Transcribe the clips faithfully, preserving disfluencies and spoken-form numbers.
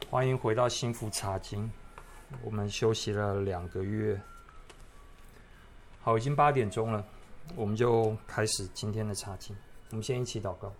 欢迎回到幸福茶经。我们休息了两个月，好，已经八点钟了，我们就开始今天的茶经。我们先一起祷告。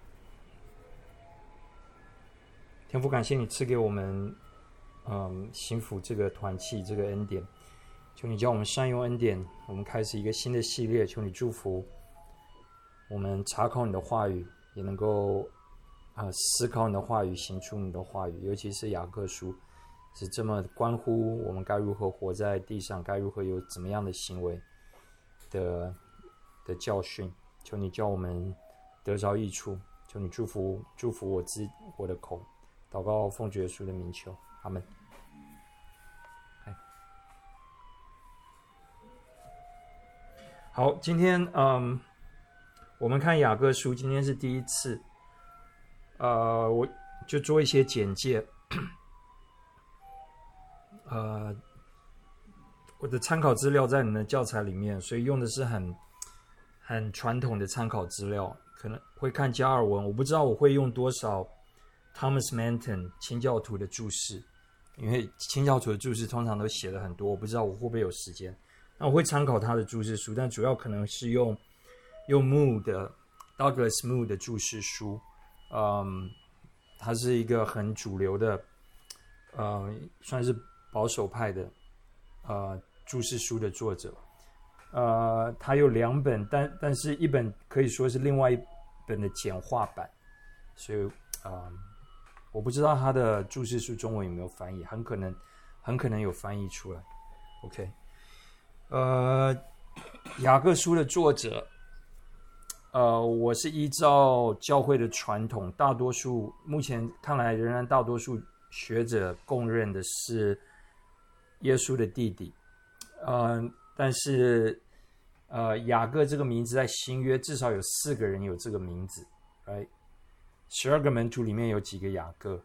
天父，感谢你赐给我们，嗯，幸福这个团契，这个恩典。求你教我们善用恩典。我们开始一个新的系列，求你祝福我们查考你的话语，也能够啊、呃、思考你的话语，行出你的话语。尤其是雅各书，是这么关乎我们该如何活在地上，该如何有怎么样的行为的的教训。求你教我们得着益处。求你祝福祝福我自我的口。祷告奉主耶稣的名求，阿们。好，今天嗯，我们看雅各书，今天是第一次，呃，我就做一些简介。呃，我的参考资料在你们的教材里面，所以用的是很很传统的参考资料，可能会看加尔文，我不知道我会用多少 Thomas Manton 清教徒的注释，因为清教徒的注释通常都写了很多，我不知道我会不会有时间。那我会参考他的注释书，但主要可能是用用 Moore 的 Douglas Moore 的注释书，嗯，他是一个很主流的，呃，算是保守派的呃注释书的作者。呃，他有两本，但但是一本可以说是另外一本的简化版，所以呃，我不知道他的注释书中文有没有翻译，很可能很可能有翻译出来。OK。呃，雅各书的作者，呃，我是依照教会的传统，大多数目前看来仍然大多数学者公认的是耶稣的弟弟，呃，但是呃，雅各这个名字在新约至少有四个人有这个名字，right？ 十二个门徒里面有几个雅各？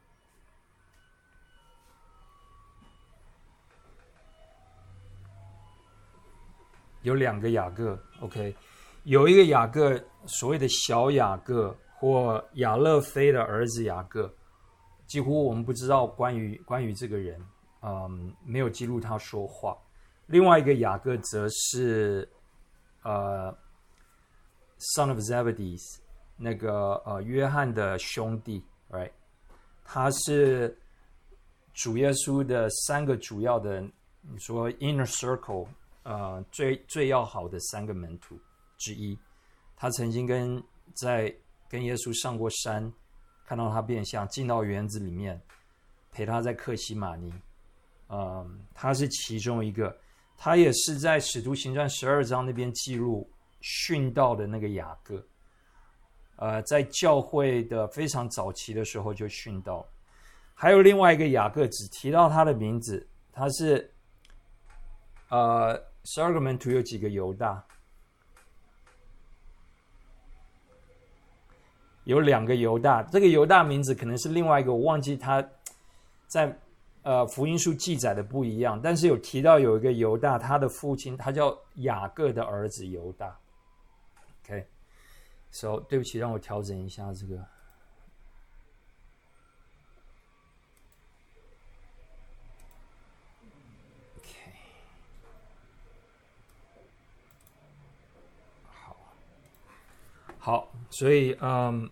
有两个雅各 ，OK， 有一个雅各，所谓的小雅各或亚勒菲的儿子雅各，几乎我们不知道关于关于这个人，嗯，没有记录他说话。另外一个雅各则是呃 ，Son of Zebedee， 那个呃约翰的兄弟 ，right？ 他是主耶稣的三个主要的，你说 inner circle。呃，最最要好的三个门徒之一，他曾经跟在跟耶稣上过山，看到他变相，进到园子里面，陪他在客西马尼。嗯，他是其中一个，他也是在使徒行传十二章那边记录殉道的那个雅各。呃，在教会的非常早期的时候就殉道。还有另外一个雅各，只提到他的名字，他是呃。十二个门徒有几个犹大？有两个犹大，这个犹大名字可能是另外一个，我忘记他在呃福音书记载的不一样，但是有提到有一个犹大，他的父亲他叫雅各的儿子犹大。OK，so 对不起，让我调整一下这个。好，所以嗯，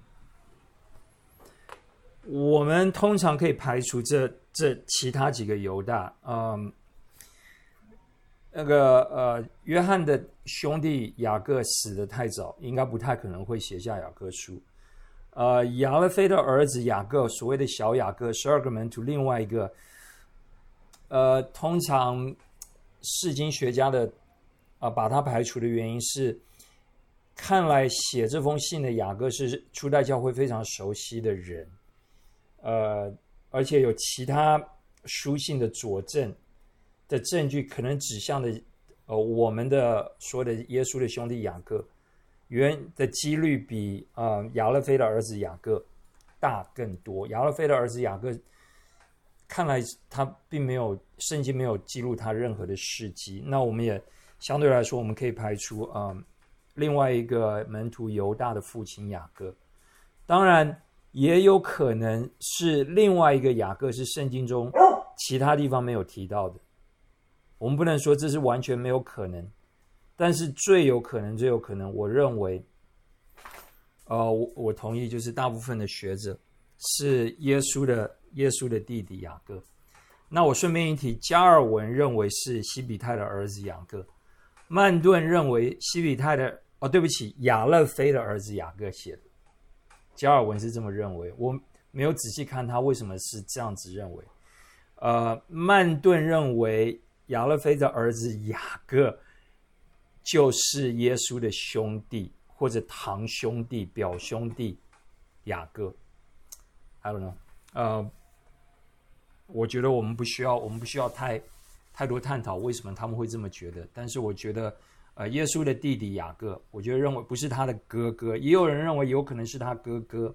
我们通常可以排除这这其他几个犹大，嗯，那个呃，约翰的兄弟雅各死得太早，应该不太可能会写下雅各书。呃，亚勒菲的儿子雅各，所谓的小雅各，十二个门徒，另外一个，呃，通常释经学家的啊、呃，把他排除的原因是。看来写这封信的雅各是初代教会非常熟悉的人，呃，而且有其他书信的佐证的证据，可能指向的，呃，我们的说的耶稣的兄弟雅各，原的几率比呃亚勒菲的儿子雅各大更多。亚勒菲的儿子雅各，看来他并没有圣经没有记录他任何的事迹，那我们也相对来说，我们可以排除嗯。另外一个门徒犹大的父亲雅各，当然也有可能是另外一个雅各，是圣经中其他地方没有提到的。我们不能说这是完全没有可能，但是最有可能最有可能我认为呃，我我同意，就是大部分的学者是耶稣的耶稣的弟弟雅各。那我顺便一提，加尔文认为是西比泰的儿子雅各，曼顿认为西比泰的哦，对不起，亚勒菲的儿子雅各写的。加尔文是这么认为，我没有仔细看他为什么是这样子认为。呃，曼顿认为亚勒菲的儿子雅各就是耶稣的兄弟或者堂兄弟、表兄弟雅各。I don't know， 呃，我觉得我们不需要，我们不需要太太多探讨为什么他们会这么觉得。但是我觉得，呃，耶稣的弟弟雅各，我觉得认为不是他的哥哥，也有人认为有可能是他哥哥，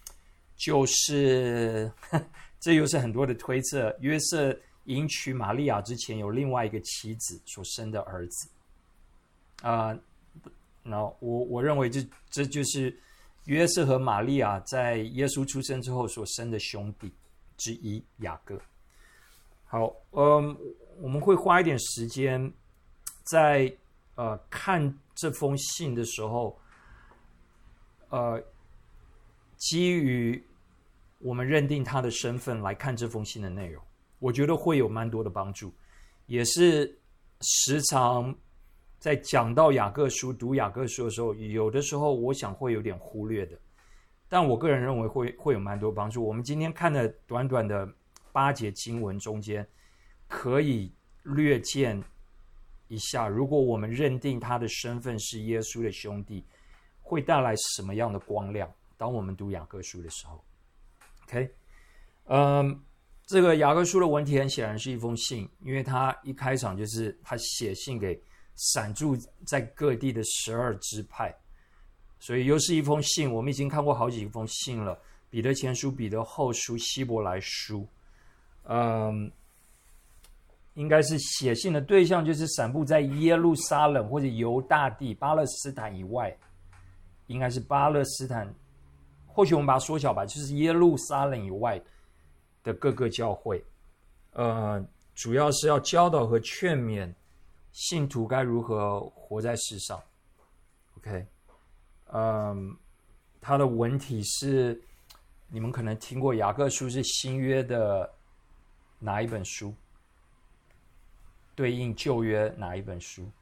就是这又是很多的推测。约瑟迎娶玛利亚之前，有另外一个妻子所生的儿子。啊、呃，那我我认为这这就是约瑟和玛利亚在耶稣出生之后所生的兄弟之一雅各。好，嗯，我们会花一点时间在呃看这封信的时候，呃，基于我们认定他的身份来看这封信的内容，我觉得会有蛮多的帮助，也是时常在讲到雅各书、读雅各书的时候，有的时候我想会有点忽略的，但我个人认为会会有蛮多帮助。我们今天看的短短的八节经文中间，可以略见一下，如果我们认定他的身份是耶稣的兄弟，会带来什么样的光亮？当我们读雅各书的时候 ，OK， 嗯，这个雅各书的文体很显然是一封信，因为他一开场就是他写信给散住在各地的十二支派，所以又是一封信。我们已经看过好几封信了，彼得前书、彼得后书、希伯来书，嗯，应该是写信的对象就是散布在耶路撒冷或者犹大地、巴勒斯坦以外，应该是巴勒斯坦，或许我们把它缩小吧，就是耶路撒冷以外的各个教会，呃，主要是要教导和劝勉信徒该如何活在世上。OK， 嗯，它的文体是，你们可能听过雅各书是新约的哪一本书？对应旧约哪一本书？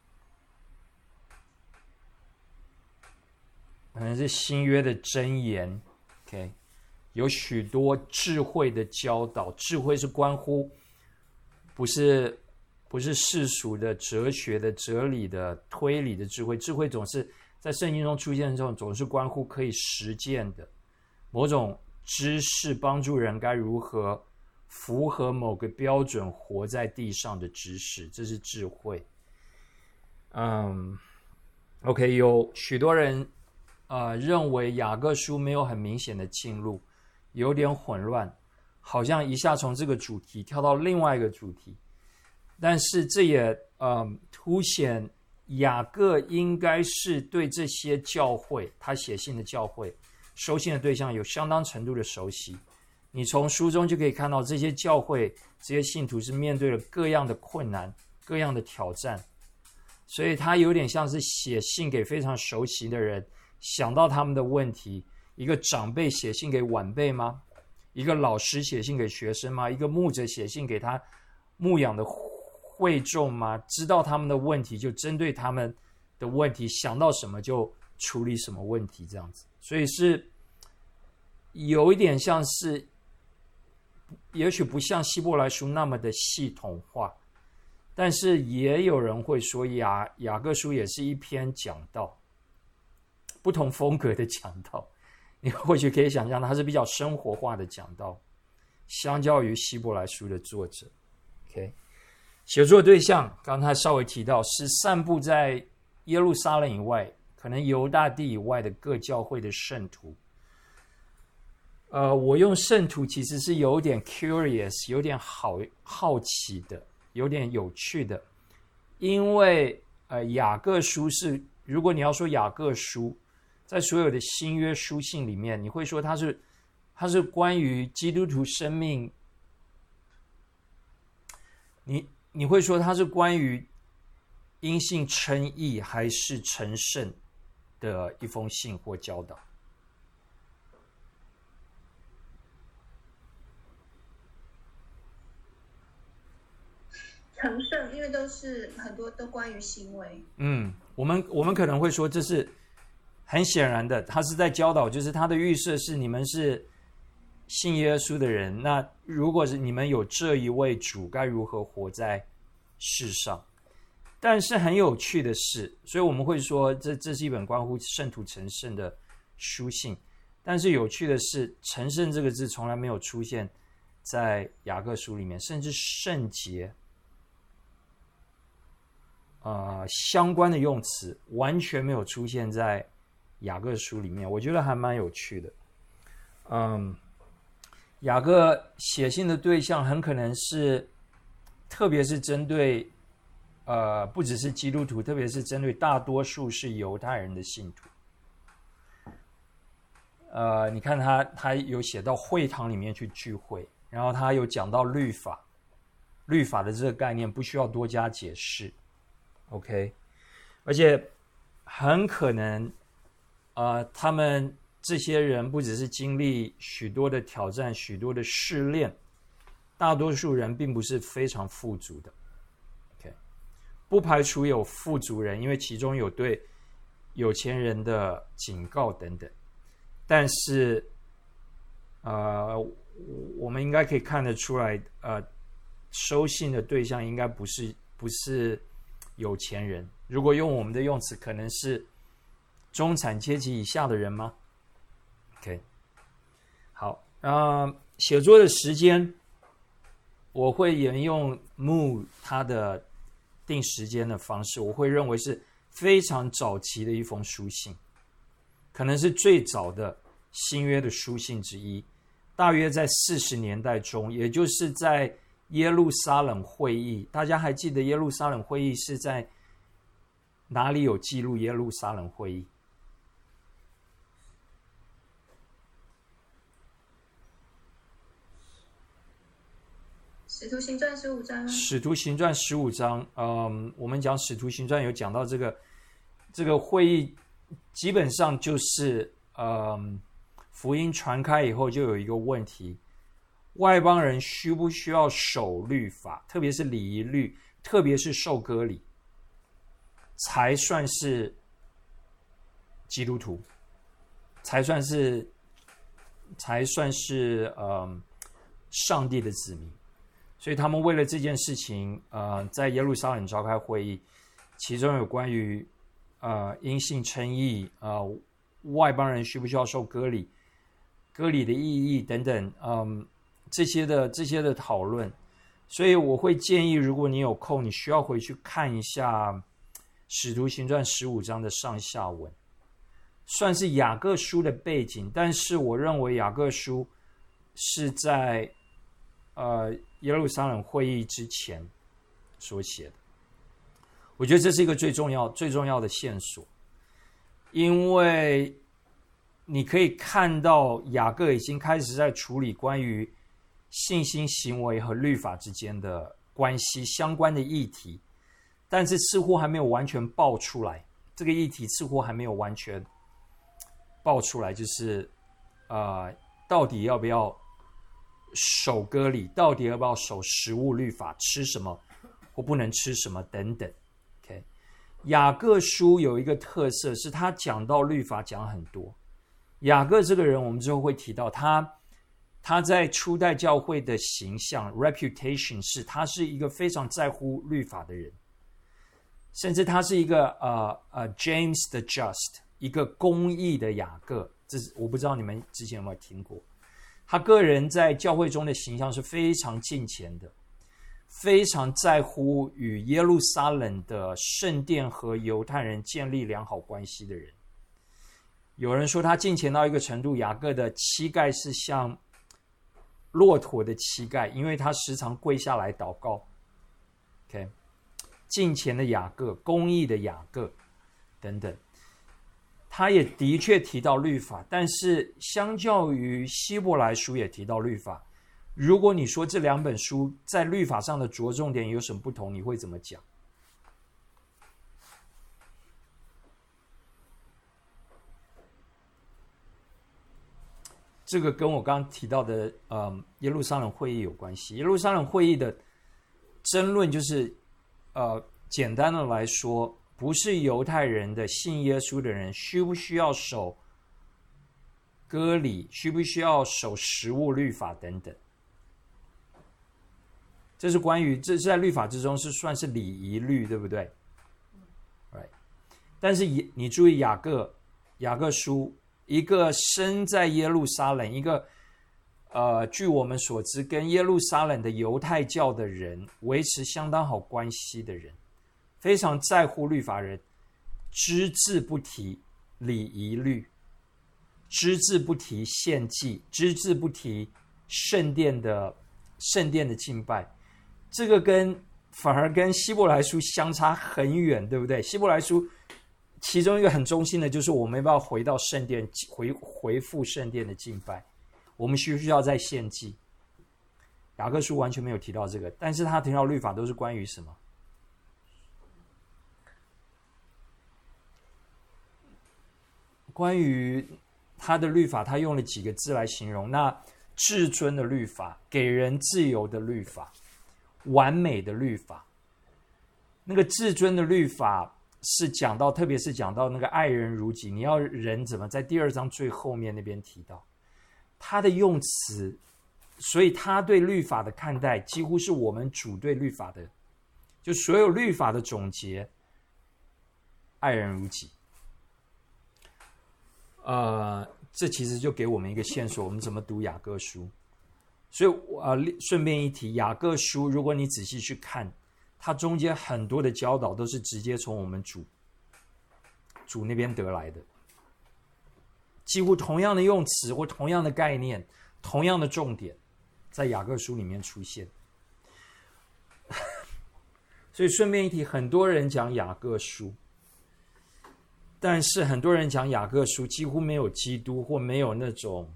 可能是新约的箴言。OK， 有许多智慧的教导，智慧是关乎不是不是世俗的哲学的哲理的推理的智慧，智慧总是在圣经中出现的时候，总是关乎可以实践的某种知识，帮助人该如何符合某个标准活在地上的知识，这是智慧。嗯 ，OK， 有许多人呃认为雅各书没有很明显的进入，有点混乱，好像一下从这个主题跳到另外一个主题。但是这也呃凸显雅各应该是对这些教会，他写信的教会，收信的对象有相当程度的熟悉。你从书中就可以看到，这些教会、这些信徒是面对了各样的困难、各样的挑战，所以他有点像是写信给非常熟悉的人，想到他们的问题。一个长辈写信给晚辈吗？一个老师写信给学生吗？一个牧者写信给他牧养的会众吗？知道他们的问题，就针对他们的问题，想到什么就处理什么问题，这样子。所以是有一点像是，也许不像希伯来书那么的系统化，但是也有人会说雅雅各书也是一篇讲道，不同风格的讲道。你或许可以想象它是比较生活化的讲道，相较于希伯来书的作者。 OK， 写作对象刚才稍微提到是散布在耶路撒冷以外，可能犹大地以外的各教会的圣徒。呃，我用圣徒其实是有点 curious， 有点好好奇的，有点有趣的，因为呃雅各书是，如果你要说雅各书在所有的新约书信里面，你会说它是它是关于基督徒生命，你你会说它是关于因信称义还是成圣的一封信或教导？ 成圣，因为都是很多都关于行为。 嗯，我们我们可能会说这是很显然的，他是在教导，就是他的预设是你们是信耶稣的人，那如果是你们有这一位主，该如何活在世上？但是很有趣的是，所以我们会说这这是一本关乎圣徒成圣的书信。但是有趣的是，成圣这个字从来没有出现在雅各书里面，甚至圣洁呃相关的用词完全没有出现在雅各书里面，我觉得还蛮有趣的。嗯，雅各写信的对象很可能是，特别是针对呃不只是基督徒，特别是针对大多数是犹太人的信徒。呃，你看他他有写到会堂里面去聚会，然后他有讲到律法，律法的这个概念不需要多加解释。OK， 而且很可能呃，他们这些人不只是经历许多的挑战，许多的试炼，大多数人并不是非常富足的。OK， 不排除有富足人，因为其中有对有钱人的警告等等。但是，呃，我们应该可以看得出来，呃，收信的对象应该不是不是有钱人。如果用我们的用词，可能是中产阶级以下的人吗 ？OK， 好，呃，写作的时间我会沿用 Moore 他的定时间的方式，我会认为是非常早期的一封书信，可能是最早的新约的书信之一，大约在四十年代中，也就是在耶路撒冷会议。大家还记得耶路撒冷会议是在哪里有记录？耶路撒冷会议使徒行传十五章， 使徒行传十五章，嗯，我们讲使徒行传有讲到这个这个会议，基本上就是嗯，福音传开以后就有一个问题，外邦人需不需要守律法，特别是礼仪律，特别是受割礼，才算是基督徒，才算是才算是嗯上帝的子民。所以他们为了这件事情，呃，在耶路撒冷召开会议，其中有关于呃因信称义，呃外邦人需不需要受割礼，割礼的意义等等，嗯，这些的这些的讨论。所以我会建议，如果你有空，你需要回去看一下《使徒行传》十五章的上下文，算是雅各书的背景，但是我认为雅各书是在呃耶路撒冷会议之前所写的。我觉得这是一个最重要最重要的线索，因为你可以看到雅各已经开始在处理关于信心行为和律法之间的关系相关的议题，但是似乎还没有完全爆出来。这个议题似乎还没有完全爆出来，就是呃，到底要不要守割礼，到底要不要守食物律法，吃什么或不能吃什么等等。OK， 雅各书有一个特色是他讲到律法讲很多。雅各这个人，我们之后会提到他，他在初代教会的形象 reputation 是他是一个非常在乎律法的人，甚至他是一个呃呃 James the Just， 一个公义的雅各。这是我不知道你们之前有没有听过。他个人在教会中的形象是非常敬虔的，非常在乎与耶路撒冷的圣殿和犹太人建立良好关系的人。有人说他敬虔到一个程度，雅各的膝盖是像骆驼的膝盖，因为他时常跪下来祷告。OK， 敬虔的雅各，公义的雅各等等。 他也的确提到律法，但是相较于希伯来书也提到律法，如果你说这两本书在律法上的着重点有什么不同，你会怎么讲？这个跟我刚刚提到的呃耶路撒冷会议有关系。耶路撒冷会议的争论就是呃简单的来说，不是犹太人的信耶稣的人需不需要守割礼，需不需要守食物律法等等，这是关于这是在律法之中是算是礼仪律，对不对？ Right. 但是你注意雅各雅各书，一个生在耶路撒冷，一个呃，据我们所知跟耶路撒冷的犹太教的人维持相当好关系的人，非常在乎律法人，只字不提礼仪律，只字不提献祭，只字不提圣殿的圣殿的敬拜，这个跟反而跟希伯来书相差很远，对不对？希伯来书其中一个很中心的就是我们要不要回到圣殿，回回复圣殿的敬拜，我们需不需要再献祭？雅各书完全没有提到这个，但是他提到律法都是关于什么？关于他的律法，他用了几个字来形容，那至尊的律法，给人自由的律法，完美的律法。那个至尊的律法是讲到，特别是讲到那个爱人如己，你要人怎么在第二章最后面那边提到他的用词，所以他对律法的看待几乎是我们主对律法的，就所有律法的总结，爱人如己。呃，这其实就给我们一个线索，我们怎么读雅各书。所以呃，顺便一提，雅各书如果你仔细去看，它中间很多的教导都是直接从我们主主那边得来的，几乎同样的用词或同样的概念，同样的重点，在雅各书里面出现。所以顺便一提，很多人讲雅各书，但是很多人讲雅各书几乎没有基督或没有那种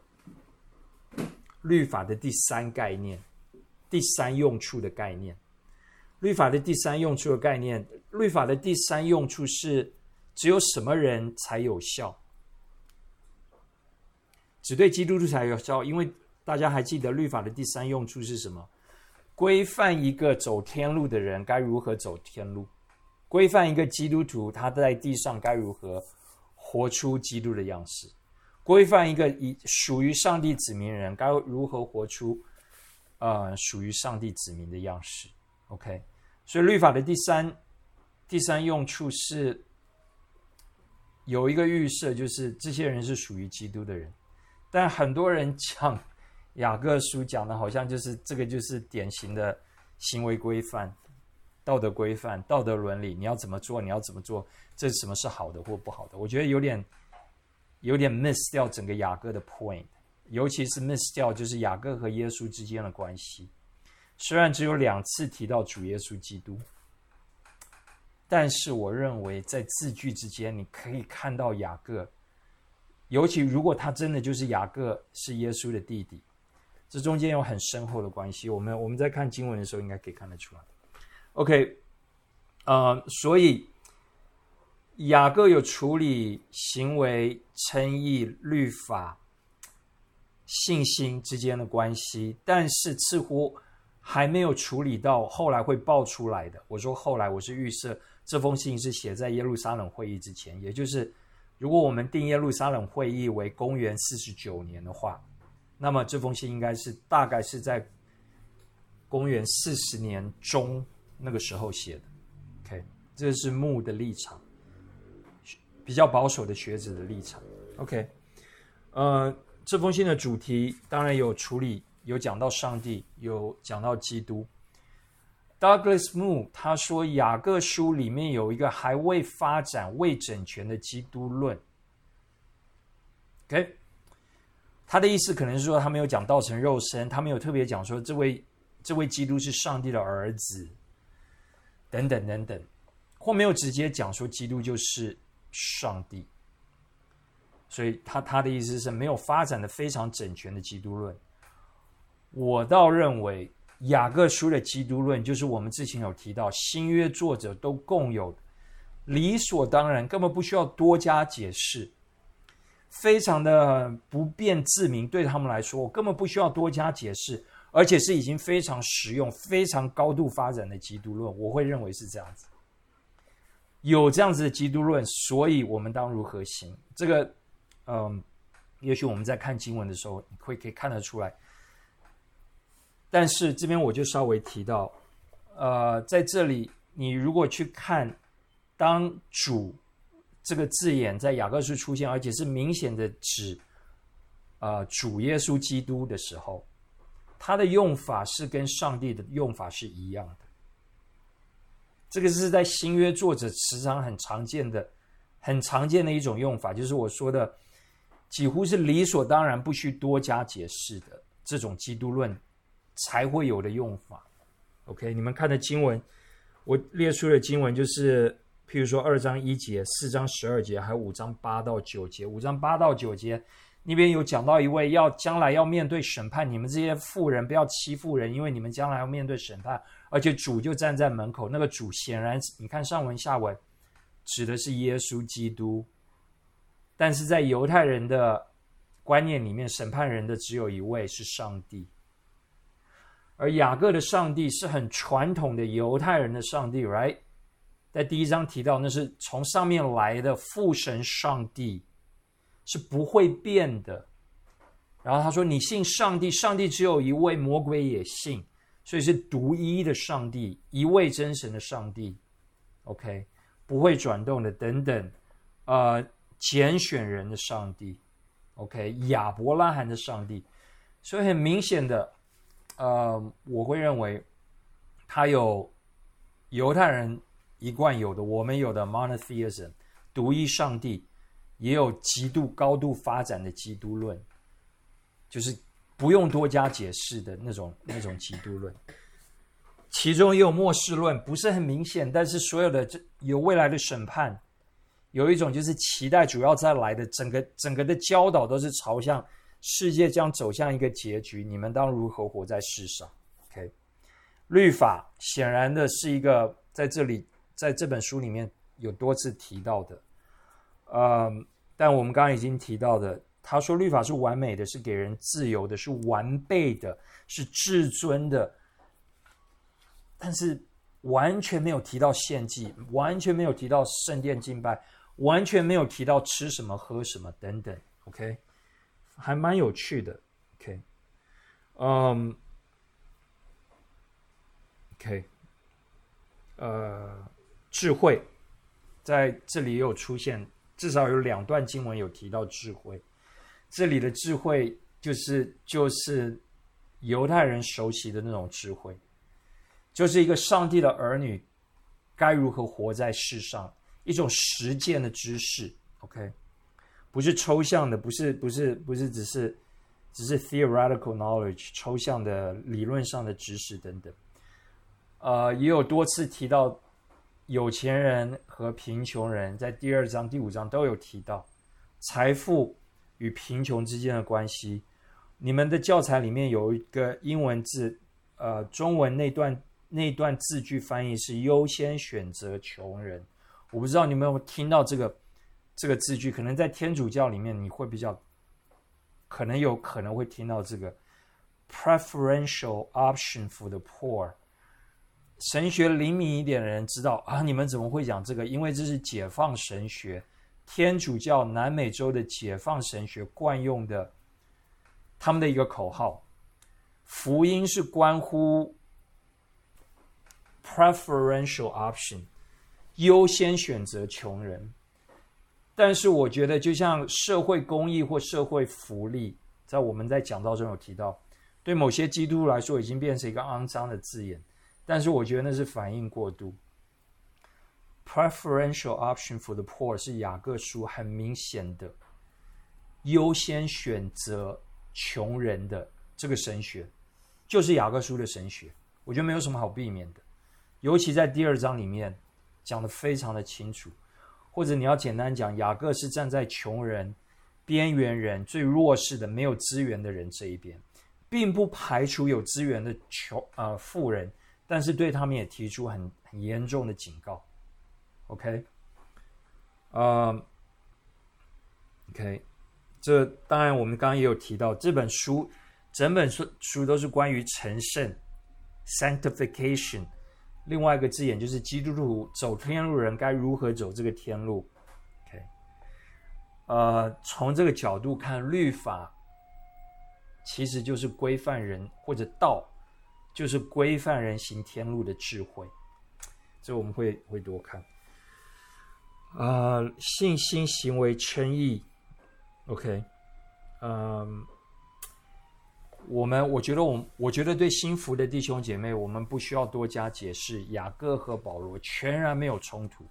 律法的第三概念，第三用处的概念。律法的第三用处的概念，律法的第三用处是只有什么人才有效，只对基督徒才有效。因为大家还记得律法的第三用处是什么？规范一个走天路的人该如何走天路，规范一个基督徒他在地上该如何活出基督的样式，规范一个属于上帝子民人该如何活出呃属于上帝子民的样式。OK， 所以律法的第三第三用处是有一个预设，就是这些人是属于基督的人。但很多人讲雅各书讲的好像就是这个就是典型的行为规范、道德规范、道德伦理，你要怎么做，你要怎么做，这什么是好的或不好的。我觉得有点有点 miss 掉整个雅各的 point， 尤其是 miss 掉就是雅各和耶稣之间的关系。虽然只有两次提到主耶稣基督，但是我认为在字句之间你可以看到雅各，尤其如果他真的就是雅各是耶稣的弟弟，这中间有很深厚的关系。我们我们在看经文的时候应该可以看得出来。 OK， 呃，所以雅各有处理行为、称义、律法、信心之间的关系，但是似乎还没有处理到后来会爆出来的。我说后来，我是预设这封信是写在耶路撒冷会议之前，也就是如果我们定耶路撒冷会议为公元四十九年的话，那么这封信应该是大概是在公元四十年中那个时候写的。 OK， 这是牧的立场，比较保守的学者的立场。 OK， 呃，这封信的主题当然有处理，有讲到上帝，有讲到基督。 Douglas Moo 他说雅各书里面有一个还未发展未整全的基督论。 OK， 他的意思可能是说他没有讲道成肉身，他没有特别讲说这位这位基督是上帝的儿子等等等等，或没有直接讲说基督就是上帝。 所以他他的意思是没有发展的非常整全的基督论。我倒认为雅各书的基督论就是我们之前有提到新约作者都共有的，理所当然，根本不需要多加解释，非常的不辩自明，对他们来说我根本不需要多加解释，而且是已经非常实用非常高度发展的基督论，我会认为是这样子。有这样子的基督论，所以我们当如何行？这个嗯，也许我们在看经文的时候你会可以看得出来。但是这边我就稍微提到呃，在这里你如果去看当主这个字眼在雅各书出现，而且是明显的指呃主耶稣基督的时候，它的用法是跟上帝的用法是一样的。这个是在新约作者时常很常见的很常见的一种用法，就是我说的几乎是理所当然不需多加解释的这种基督论才会有的用法。 OK， 你们看的经文，我列出的经文就是譬如说二章一节、四章十二节还有五章八到九节。五章八到九节那边有讲到一位要将来要面对审判，你们这些妇人不要欺负人，因为你们将来要面对审判，而且主就站在门口。那个主显然你看上文下文指的是耶稣基督，但是在犹太人的观念里面，审判人的只有一位，是上帝。而雅各的上帝是很传统的犹太人的上帝 right？ 在第一章提到那是从上面来的父神上帝，是不会变的。然后他说你信上帝，上帝只有一位，魔鬼也信，所以是独一的上帝，一位真神的上帝 OK， 不会转动的等等，呃，拣选人的上帝 OK， 亚伯拉罕的上帝。所以很明显的呃，我会认为他有犹太人一贯有的，我们有的 monotheism 独一上帝，也有极度高度发展的基督论，就是不用多加解释的那种那种基督论。其中也有末世论，不是很明显，但是所有的有未来的审判，有一种就是期待主要再来的，整个整个的教导都是朝向世界将走向一个结局，你们当如何活在世上 OK。 律法显然的是一个在这里在这本书里面有多次提到的，嗯，但我们刚刚已经提到的，他说律法是完美的，是给人自由的，是完备的，是至尊的，但是完全没有提到献祭，完全没有提到圣殿敬拜，完全没有提到吃什么喝什么等等 OK， 还蛮有趣的 OK， 嗯 OK， 呃，智慧在这里也有出现，至少有两段经文有提到智慧。这里的智慧就是就是犹太人熟悉的那种智慧，就是一个上帝的儿女该如何活在世上，一种实践的知识 OK， 不是抽象的，不是不是不是只是只是 theoretical knowledge 抽象的理论上的知识等等。呃，也有多次提到有钱人和贫穷人，在第二章第五章都有提到财富与贫穷之间的关系。你们的教材里面有一个英文字，呃，中文那段那段字句翻译是优先选择穷人。我不知道你们有没有听到这个这个字句，可能在天主教里面你会比较可能有可能会听到这个 preferential option for the poor。神学灵敏一点的人知道啊，你们怎么会讲这个？因为这是解放神学，天主教南美洲的解放神学惯用的他们的一个口号。福音是关乎 preferential option， 优先选择穷人。但是我觉得就像社会公益或社会福利，在我们在讲道中有提到，对某些基督徒来说已经变成一个肮脏的字眼，但是我觉得那是反应过度。 Preferential option for the poor 是雅各书很明显的优先选择穷人的这个神学，就是雅各书的神学，我觉得没有什么好避免的，尤其在第二章里面讲得非常的清楚。或者你要简单讲，雅各是站在穷人边缘人、最弱势的、没有资源的人这一边，并不排除有资源的穷呃富人，但是对他们也提出很很严重的警告。OK， 呃 ，OK， 这当然我们刚刚也有提到，这本书整本书书都是关于成圣 （sanctification）。另外一个字眼就是基督徒走天路人该如何走这个天路。OK， 呃，从这个角度看，律法其实就是规范人，或者道就是规范人行天路的智慧。这我们会会多看。呃，信心行为称义 ，OK， 嗯。我们我觉得我我觉得对新福的弟兄姐妹，我们不需要多加解释。雅各和保罗全然没有冲突。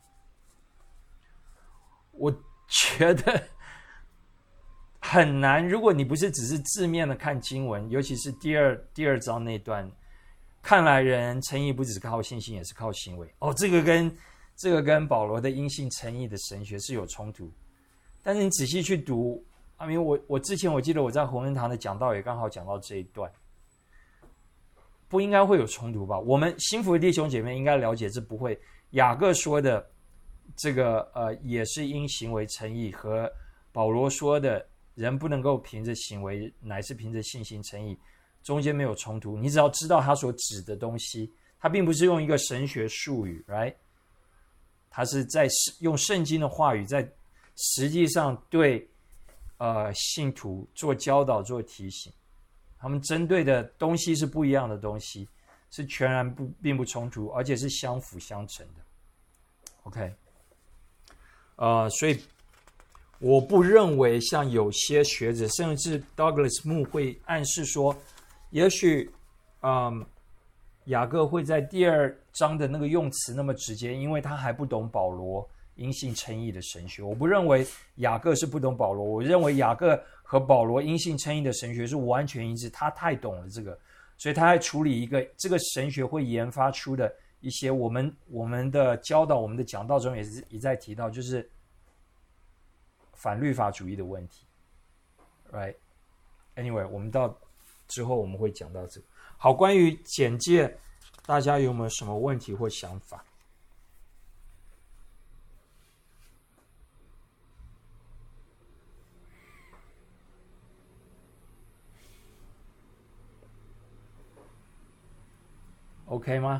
我觉得很难，如果你不是只是字面的看经文，尤其是第二第二章那段，看来人称义不只靠信心，也是靠行为。哦，这个跟这个跟保罗的因信称义的神学是有冲突。但是你仔细去读。啊，因为我我之前我记得我在洪恩堂的讲道也刚好讲到这一段，不应该会有冲突吧？我们新福的弟兄姐妹应该了解，这不会。雅各说的这个呃，也是因行为称义，和保罗说的人不能够凭着行为，乃是凭着信心称义，中间没有冲突。你只要知道他所指的东西，他并不是用一个神学术语 ，right？ 他是在用圣经的话语，在实际上对。呃，信徒做教导、做提醒，他们针对的东西是不一样的东西，是全然不并不冲突，而且是相辅相成的。OK， 呃，所以我不认为像有些学者，甚至 Douglas Moo 会暗示说，也许，嗯，雅各会在第二章的那个用词那么直接，因为他还不懂保罗。因信称义的神学，我不认为雅各是不懂保罗，我认为雅各和保罗因信称义的神学是完全一致，他太懂了这个，所以他还处理一个这个神学会研发出的一些我们我们的教导、我们的讲道中也是一再提到，就是反律法主义的问题 ，right？ Anyway， 我们到之后我们会讲到这个。好，关于简介，大家有没有什么问题或想法？OK 吗？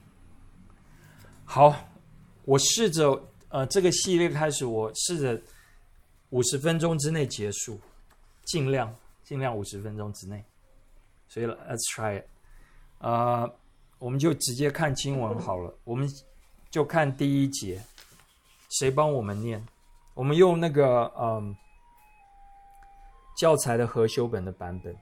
好，我试着呃，这个系列开始，我试着五十分钟之内结束，尽量尽量五十分钟之内。所以 let's try it。呃，我们就直接看经文好了，我们就看第一节，谁帮我们念？我们用那个嗯教材的和修本的版本。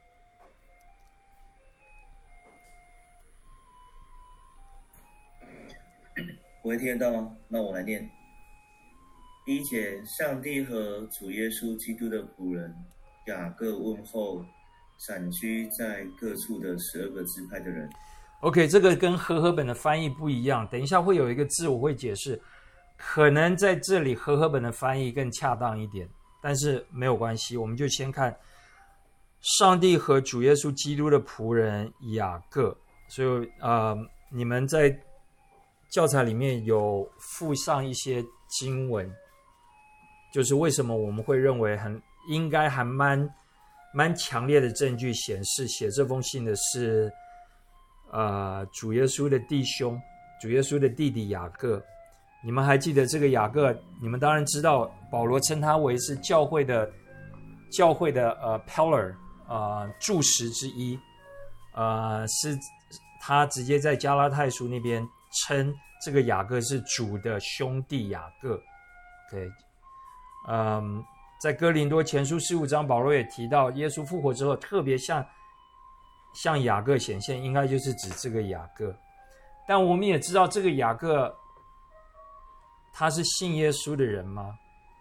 不会听得到吗？那我来念。第一节，上帝和主耶稣基督的仆人雅各问候散居在各处的十二个支派的人。 OK， 这个跟和合本的翻译不一样，等一下会有一个字我会解释，可能在这里和合本的翻译更恰当一点，但是没有关系，我们就先看上帝和主耶稣基督的仆人雅各。所以呃，你们在教材里面有附上一些经文，就是为什么我们会认为很应该还蛮蛮强烈的证据显示写这封信的是呃主耶稣的弟兄，主耶稣的弟弟雅各。你们还记得这个雅各？你们当然知道，保罗称他为是教会的教会的呃 pillar 呃柱石之一，呃是他直接在加拉太书那边称这个雅各是主的兄弟雅各。对，嗯，在哥林多前书十五章，保罗也提到，耶稣复活之后，特别向向雅各显现，应该就是指这个雅各。但我们也知道，这个雅各他是信耶稣的人吗？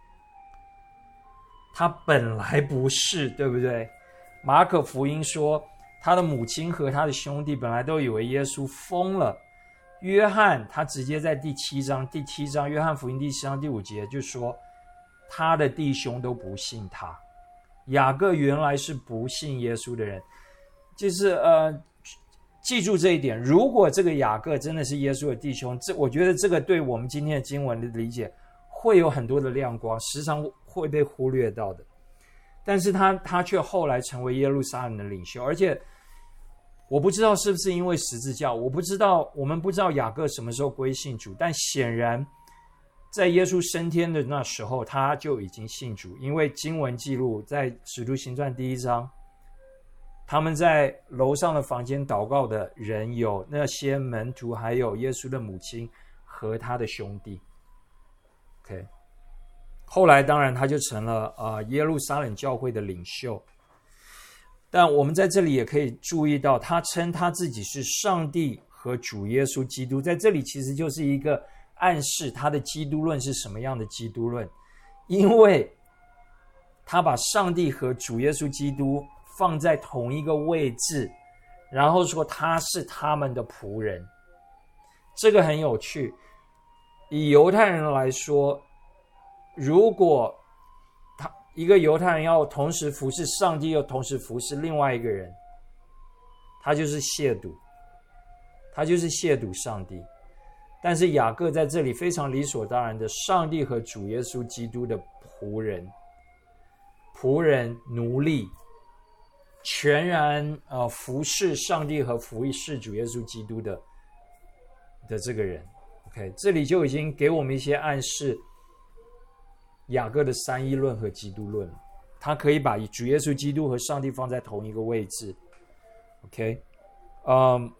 他本来不是，对不对？马可福音说，他的母亲和他的兄弟本来都以为耶稣疯了。约翰他直接在第七章第七章约翰福音第七章第五节就说， 他的弟兄都不信他。雅各原来是不信耶稣的人，就是呃，记住这一点。如果这个雅各真的是耶稣的弟兄，这我觉得这个对我们今天的经文的理解会有很多的亮光，时常会被忽略到的。但是他他却后来成为耶路撒冷的领袖，而且我不知道是不是因为十字架，我不知道，我们不知道雅各什么时候归信主，但显然在耶稣升天的那时候他就已经信主，因为经文记录在使徒行传第一章，他们在楼上的房间祷告的人有那些门徒，还有耶稣的母亲和他的兄弟。 OK， 后来当然他就成了、呃、耶路撒冷教会的领袖。但我们在这里也可以注意到，他称他自己是上帝和主耶稣基督，在这里其实就是一个暗示他的基督论是什么样的基督论，因为他把上帝和主耶稣基督放在同一个位置，然后说他是他们的仆人。这个很有趣。以犹太人来说，如果他一个犹太人要同时服侍上帝又同时服侍另外一个人，他就是亵渎，他就是亵渎上帝。但是雅各在这里非常理所当然的，上帝和主耶稣基督的仆人，仆人奴隶，全然呃服侍上帝和服侍主耶稣基督的的这个人。OK， 这里就已经给我们一些暗示，雅各的三一论和基督论，他可以把主耶稣基督和上帝放在同一个位置。OK， 嗯，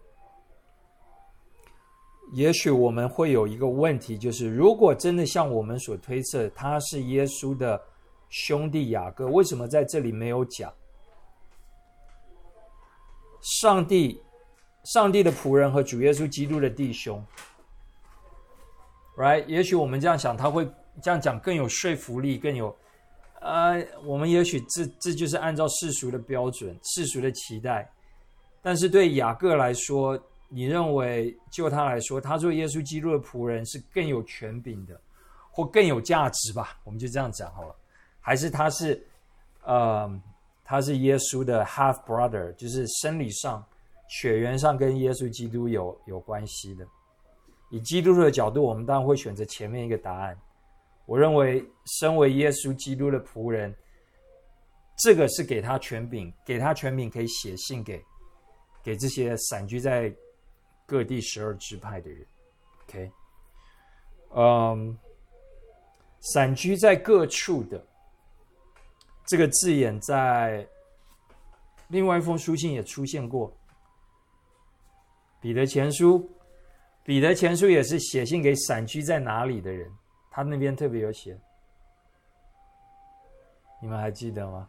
也许我们会有一个问题，就是如果真的像我们所推测，他是耶稣的兄弟雅各，为什么在这里没有讲上帝上帝的仆人和主耶稣基督的弟兄？ Right？ 也许我们这样想，他会这样讲更有说服力，更有呃，我们也许这这就是按照世俗的标准、世俗的期待。但是对雅各来说，你认为就他来说，他做耶稣基督的仆人是更有权柄的，或更有价值吧？我们就这样讲好了。还是他是呃，他是耶稣的 half brother， 就是生理上、血缘上跟耶稣基督有有关系的。以基督徒的角度，我们当然会选择前面一个答案。我认为身为耶稣基督的仆人，这个是给他权柄，给他权柄可以写信给给这些散居在各地十二支派的人。 OK， 嗯，散居在各处的这个字眼在另外一封书信也出现过，彼得前书。彼得前书也是写信给散居在哪里的人，他那边特别有写，你们还记得吗？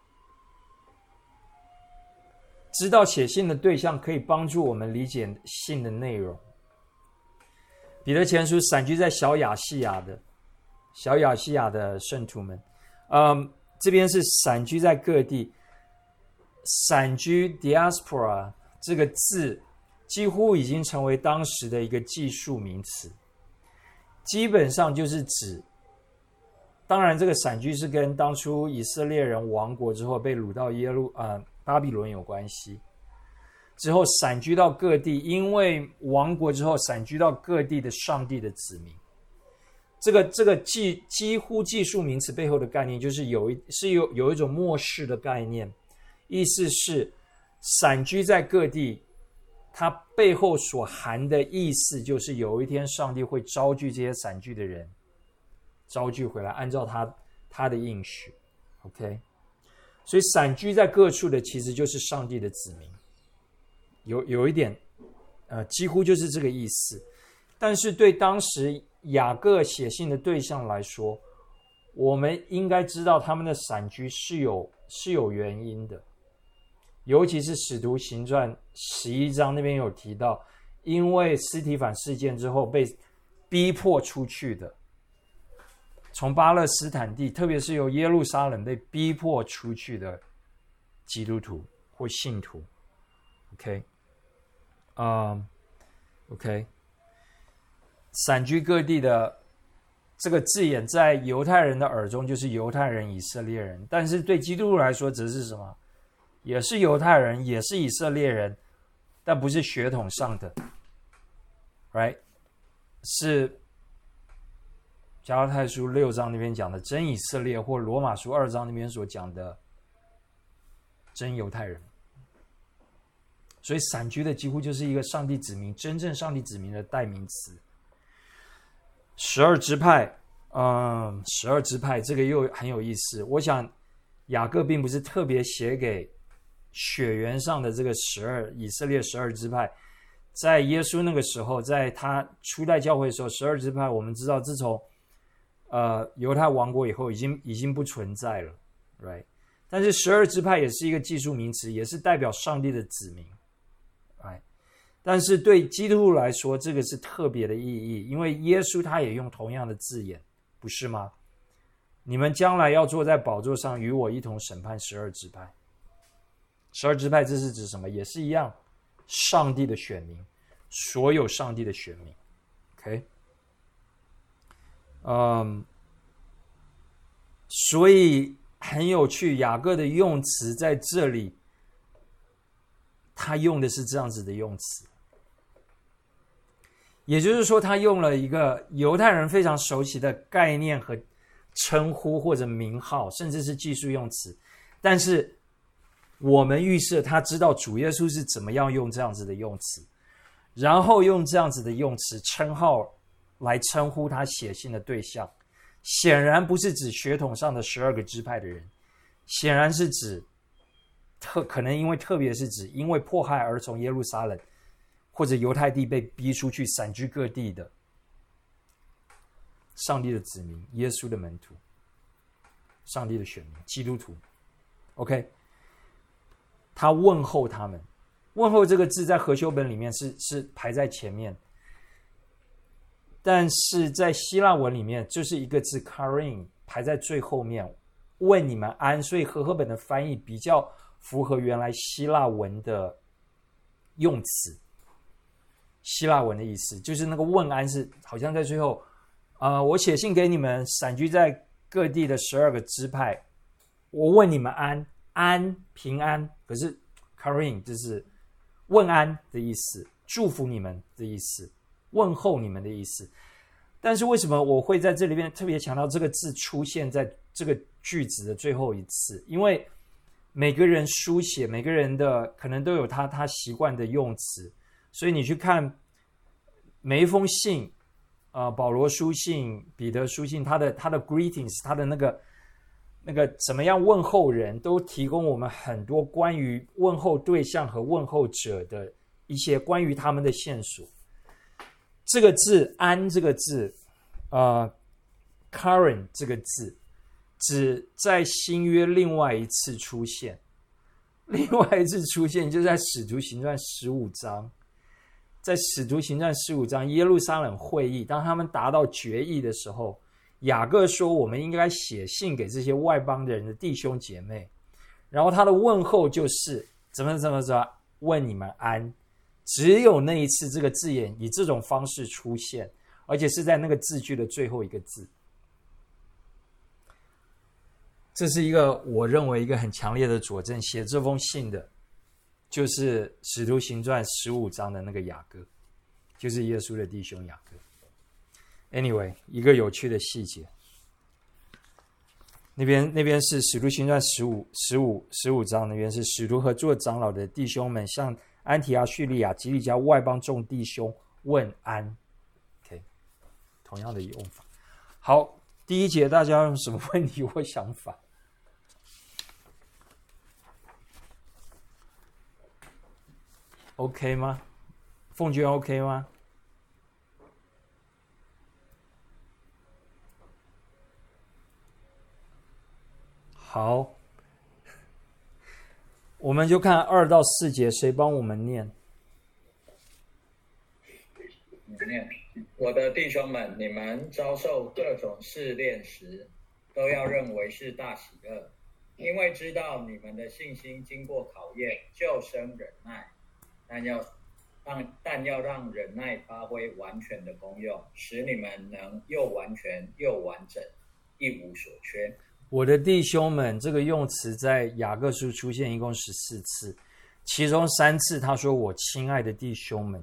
知道写信的对象可以帮助我们理解信的内容。彼得前书散居在小亚细亚的小亚细亚的圣徒们，嗯，这边是散居在各地。散居 diaspora 这个字几乎已经成为当时的一个技术名词，基本上就是指，当然这个散居是跟当初以色列人亡国之后被掳到耶路呃巴比伦有关系，之后散居到各地，因为亡国之后散居到各地的上帝的子民。这个这个几几乎技术名词背后的概念就是有一是有有一种末世的概念，意思是散居在各地。它背后所含的意思就是有一天上帝会招聚这些散居的人，招聚回来，按照他他的应许。 OK， 所以散居在各处的其实就是上帝的子民，有有一点呃，几乎就是这个意思。但是对当时雅各写信的对象来说，我们应该知道他们的散居是有是有原因的。尤其是使徒行传十一章那边有提到，因为司提反事件之后被逼迫出去的，从巴勒斯坦地，特别是由耶路撒冷被逼迫出去的基督徒或信徒。 OK， 嗯、um, OK， 散居各地的这个字眼在犹太人的耳中就是犹太人、以色列人，但是对基督徒来说则是什么？也是犹太人，也是以色列人，但不是血统上的 ，right？ 是加拉太书六章那边讲的真以色列，或罗马书二章那边所讲的真犹太人。所以散居的几乎就是一个上帝子民，真正上帝子民的代名词。十二支派，嗯，十二支派这个又很有意思。我想雅各并不是特别写给血缘上的这个十二以色列十二支派，在耶稣那个时候，在他初代教会的时候，十二支派我们知道，自从呃犹太王国以后，已经已经不存在了 ，right？ 但是十二支派也是一个技术名词，也是代表上帝的子民。但是对基督徒来说，这个是特别的意义，因为耶稣他也用同样的字眼，不是吗？你们将来要坐在宝座上，与我一同审判十二支派。十二支派这是指什么？也是一样，上帝的选民，所有上帝的选民。OK， 嗯，所以很有趣，雅各的用词在这里，他用的是这样子的用词。也就是说，他用了一个犹太人非常熟悉的概念和称呼或者名号，甚至是技术用词，但是我们预设他知道主耶稣是怎么样用这样子的用词，然后用这样子的用词称号来称呼他写信的对象，显然不是指血统上的十二个支派的人，显然是指特可能因为特别是指因为迫害而从耶路撒冷或者犹太地被逼出去散居各地的上帝的子民，耶稣的门徒，上帝的选民，基督徒。 OK， 他问候他们，问候这个字在和修本里面是是排在前面，但是在希腊文里面就是一个字 karein 排在最后面，问你们安，所以和合本的翻译比较符合原来希腊文的用词。希腊文的意思就是那个问安是好像在最后，呃，我写信给你们散居在各地的十二个支派，我问你们安，安平安，可是 karein 就是问安的意思，祝福你们的意思，问候你们的意思。但是为什么我会在这里面特别强调这个字出现在这个句子的最后一次？因为每个人书写，每个人的可能都有他他习惯的用词，所以你去看每一封信，呃，保罗书信、彼得书信，他的他的 greetings， 他的那个那个怎么样问候人，都提供我们很多关于问候对象和问候者的一些关于他们的线索。这个字安这个字，呃 ，Karen 这个字，只在新约另外一次出现，另外一次出现就在使徒行传十五章。在使徒行传十五章耶路撒冷会议，当他们达到决议的时候，雅各说我们应该写信给这些外邦人的弟兄姐妹，然后他的问候就是怎么怎么怎么问你们安。只有那一次这个字眼以这种方式出现，而且是在那个字句的最后一个字。这是一个我认为一个很强烈的佐证，写这封信的就是使徒行传十五章的那个雅各，就是耶稣的弟兄雅各。 Anyway， 一个有趣的细节，那边那边是使徒行传十五十五十五章，那边是使徒和做长老的弟兄们向安提阿、叙利亚、基利家外邦众弟兄问安。 OK， 同样的用法。好，第一节大家有什么问题或想法？OK 吗？凤娟 OK 吗？好，我们就看二到四节，谁帮我们念？ 念，我的弟兄们，你们遭受各种试炼时，都要认为是大喜乐，因为知道你们的信心经过考验，就生忍耐。但要但但要让忍耐发挥完全的功用，使你们能又完全又完整，一无所缺。 我的弟兄们，这个用词在雅各书出现一共十四次，其中三次他说我亲爱的弟兄们，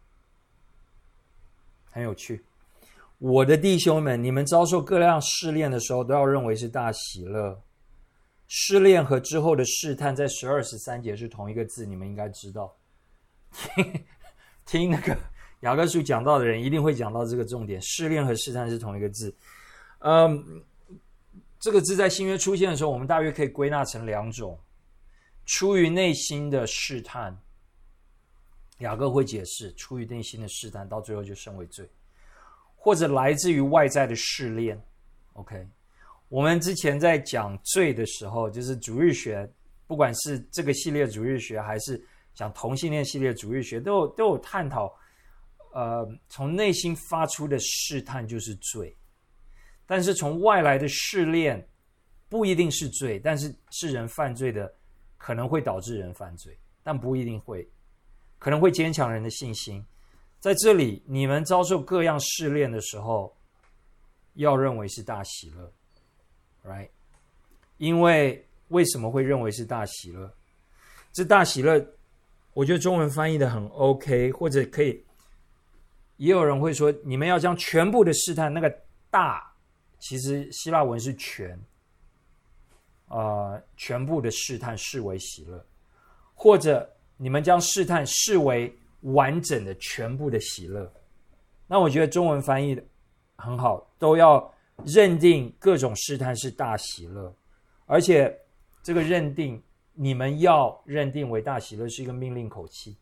很有趣。我的弟兄们，你们遭受各样试炼的时候，都要认为是大喜乐。试炼和之后的试探在十二、十三节是同一个字，你们应该知道。听, 听那个雅各书讲到的人一定会讲到这个重点，试炼和试探是同一个字。嗯，这个字在新约出现的时候，我们大约可以归纳成两种：出于内心的试探，雅各会解释，出于内心的试探到最后就升为罪，或者来自于外在的试炼。 OK， 我们之前在讲罪的时候，就是主日学，不管是这个系列主日学还是讲同性恋系列主日学，都有都有探讨，呃，从内心发出的试探就是罪，但是从外来的试炼不一定是罪，但是是人犯罪的，可能会导致人犯罪，但不一定会，可能会坚强人的信心。在这里，你们遭受各样试炼的时候，要认为是大喜乐 ，right？ 因为为什么会认为是大喜乐？这大喜乐，我觉得中文翻译的很 OK， 或者可以，也有人会说，你们要将全部的试探，那个大，其实希腊文是全，呃，全部的试探视为喜乐，或者你们将试探视为完整的全部的喜乐。那我觉得中文翻译很好，都要认定各种试探是大喜乐，而且这个认定，你们要认定为大喜乐是一个命令口气。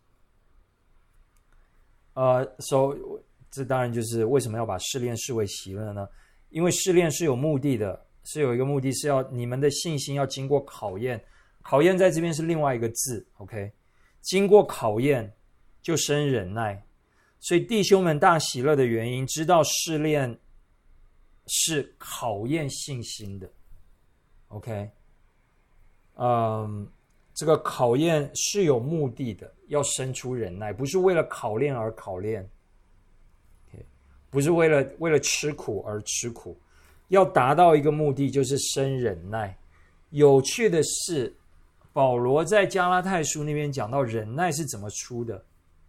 呃 so 这当然就是为什么要把试炼视为喜乐呢？因为试炼是有目的的，是有一个目的，是要你们的信心要经过考验。考验在这边是另外一个字 OK， 经过考验就生忍耐。所以弟兄们大喜乐的原因，知道试炼是考验信心的 OK， 嗯，这个考验是有目的的，要生出忍耐，不是为了考验而考验， okay， 不是为了为了吃苦而吃苦，要达到一个目的，就是生忍耐。有趣的是，保罗在加拉太书那边讲到忍耐是怎么出的。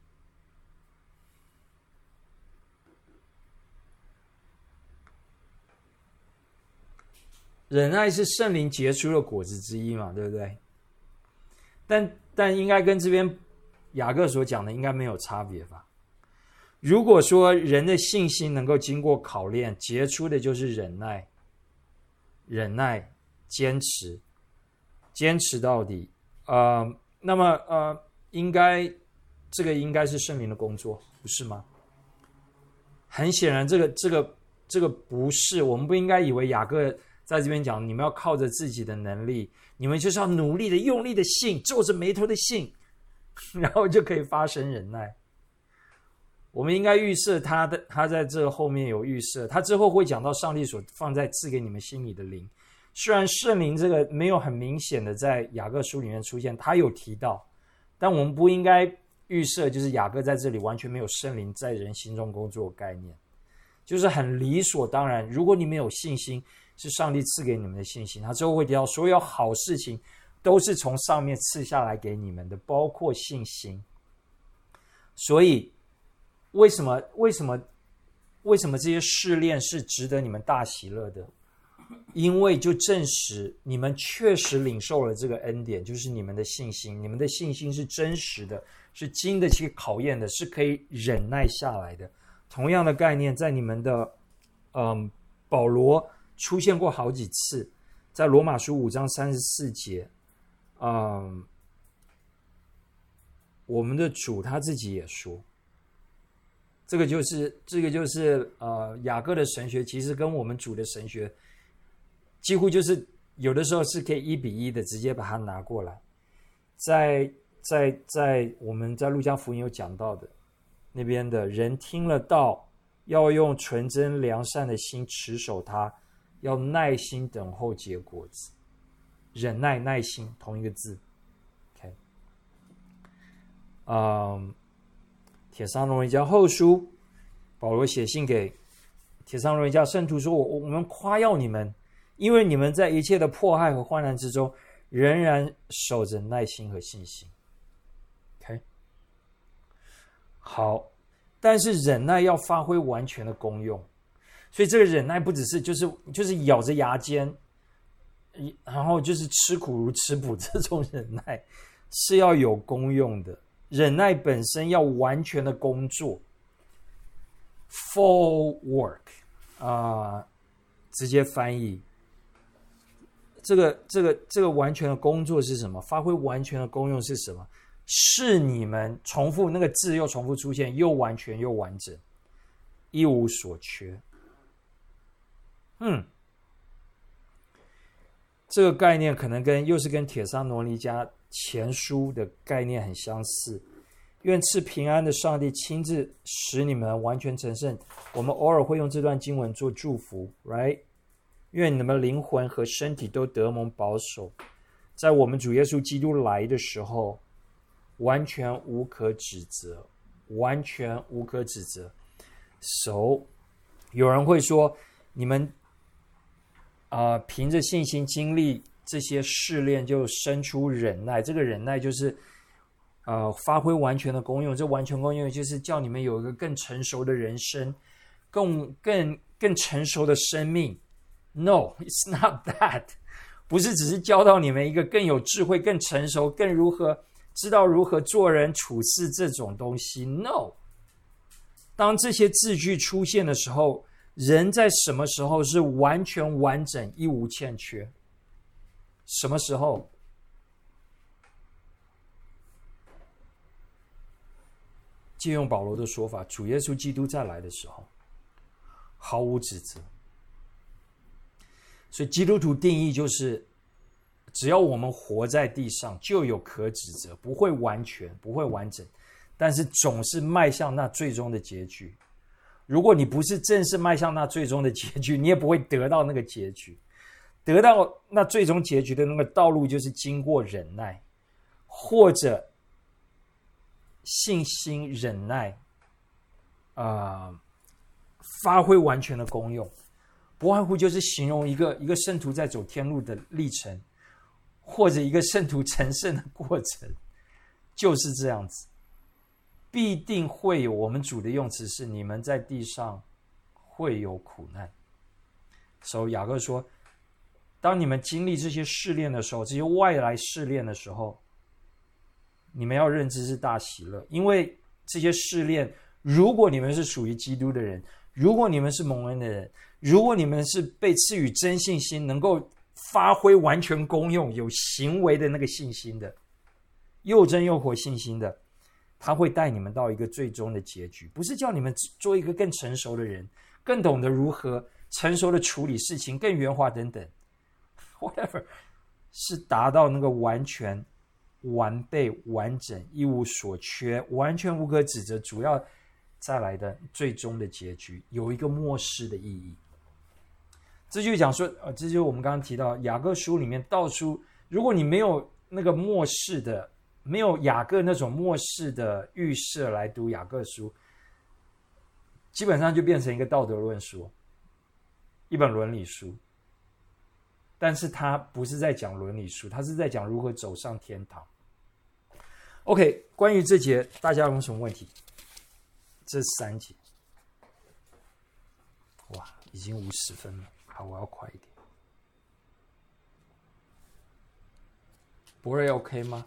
忍耐是圣灵结出的果子之一嘛，对不对？但但应该跟这边雅各所讲的应该没有差别吧？如果说人的信心能够经过考验，结出的就是忍耐，忍耐，坚持，坚持到底。呃，那么呃，应该这个应该是圣灵的工作，不是吗？很显然，这个这个这个不是，我们不应该以为雅各在这边讲，你们要靠着自己的能力，你们就是要努力的、用力的信，皱着眉头的信，然后就可以发生忍耐。我们应该预设他的，他在这后面有预设，他之后会讲到上帝所放在赐给你们心里的灵。虽然圣灵这个没有很明显的在雅各书里面出现，他有提到，但我们不应该预设就是雅各在这里完全没有圣灵在人心中工作的概念，就是很理所当然。如果你们有信心，是上帝赐给你们的信心，他之后会提到所有好事情都是从上面赐下来给你们的，包括信心。所以为什么为什么为什么这些试炼是值得你们大喜乐的？因为就证实你们确实领受了这个恩典，就是你们的信心，你们的信心是真实的，是经得起考验的，是可以忍耐下来的。同样的概念在你们的嗯，保罗出现过好几次，在罗马书五章三十四节，嗯，我们的主他自己也说，这个就是这个就是呃雅各的神学，其实跟我们主的神学几乎就是有的时候是可以一比一的直接把它拿过来。在在在我们在路加福音有讲到的那边的人听了道，要用纯真良善的心持守它，要耐心等候结果子。忍耐耐心同一个字 OK， 嗯， 铁撒罗尼迦后书，保罗写信给铁撒罗尼迦圣徒说，我我们夸耀你们，因为你们在一切的迫害和患难之中，仍然守着耐心和信心。 OK， 好，但是忍耐要发挥完全的功用，所以这个忍耐不只是就是就是咬着牙尖，然后就是吃苦如吃补，这种忍耐是要有功用的。忍耐本身要完全的工作 ，full work 啊、呃，直接翻译。这个这个这个完全的工作是什么？发挥完全的功用是什么？是你们重复那个字又重复出现，又完全又完整，一无所缺。嗯，这个概念可能跟又是跟帖撒罗尼迦前书的概念很相似。愿赐平安的上帝亲自使你们完全成圣。我们偶尔会用这段经文做祝福 ，right？ 愿你们灵魂和身体都得蒙保守，在我们主耶稣基督来的时候，完全无可指责，完全无可指责。So， 有人会说，你们啊、呃，凭着信心经历这些试炼，就生出忍耐。这个忍耐就是呃，发挥完全的功用。这完全功用就是叫你们有一个更成熟的人生，更更更成熟的生命。No, it's not that. 不是只是教导你们一个更有智慧、更成熟、更如何知道如何做人处事这种东西。No， 当这些字句出现的时候，人在什么时候是完全完整、一无欠缺？什么时候？借用保罗的说法，主耶稣基督再来的时候，毫无指责。所以基督徒定义就是，只要我们活在地上，就有可指责，不会完全，不会完整，但是总是迈向那最终的结局。如果你不是正式迈向那最终的结局，你也不会得到那个结局。得到那最终结局的那个道路，就是经过忍耐，或者信心忍耐，啊、呃，发挥完全的功用。不外乎就是形容一个一个圣徒在走天路的历程，或者一个圣徒成圣的过程，就是这样子。必定会有，我们主的用词是你们在地上会有苦难。所以雅各说，当你们经历这些试炼的时候，这些外来试炼的时候，你们要认知是大喜乐，因为这些试炼，如果你们是属于基督的人，如果你们是蒙恩的人，如果你们是被赐予真信心，能够发挥完全功用、有行为的那个信心的，又真又活信心的，他会带你们到一个最终的结局，不是叫你们做一个更成熟的人，更懂得如何成熟的处理事情，更圆滑等等 ，whatever， 是达到那个完全、完备、完整、一无所缺、完全无可指责，主要再来的最终的结局，有一个末世的意义。这就讲说，呃，这就是我们刚刚提到雅各书里面道出，如果你没有那个末世的，没有雅各那种末世的预设来读雅各书，基本上就变成一个道德论书，一本伦理书。但是他不是在讲伦理书，他是在讲如何走上天堂。OK， 关于这节大家有什么问题？这三节，哇，已经五十分了。好，我要快一点。博瑞 OK 吗？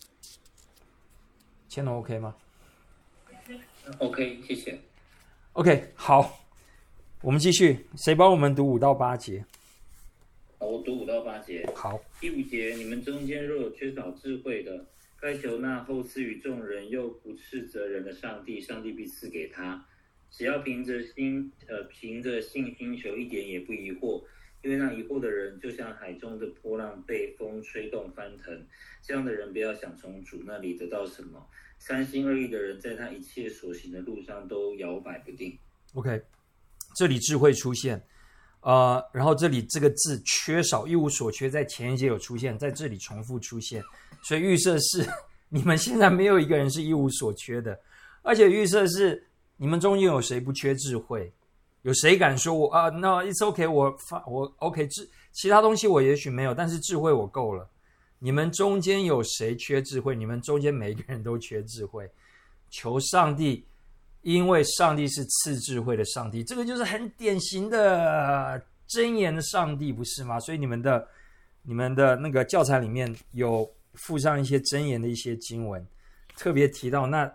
千龙 OK 吗 ？OK， 谢谢。 OK， 好，我们继续。谁帮我们读五到八节？ 好，我读五到八节。 好。 第五节，你们中间若有缺少智慧的，该求那厚赐予众人又不斥责人的上帝，上帝必赐给他。只要凭着心，呃，凭着信心求，一点也不疑惑，因为那疑惑的人，就像海中的波浪被风吹动翻腾。这样的人，不要想从主那里得到什么。三心二意的人，在他一切所行的路上都摇摆不定。 OK， 这里智慧出现，呃，然后这里这个字缺少，一无所缺，在前一节有出现，在这里重复出现，所以预设是你们现在没有一个人是一无所缺的。 而且预设是你们中间有谁不缺智慧？有谁敢说我啊？那 it's okay， 我发我 OK， 智其他东西我也许没有，但是智慧我够了。你们中间有谁缺智慧？你们中间每一个人都缺智慧。求上帝，因为上帝是赐智慧的上帝，这个就是很典型的箴言的上帝，不是吗？所以你们的你们的那个教材里面有附上一些箴言的一些经文，特别提到那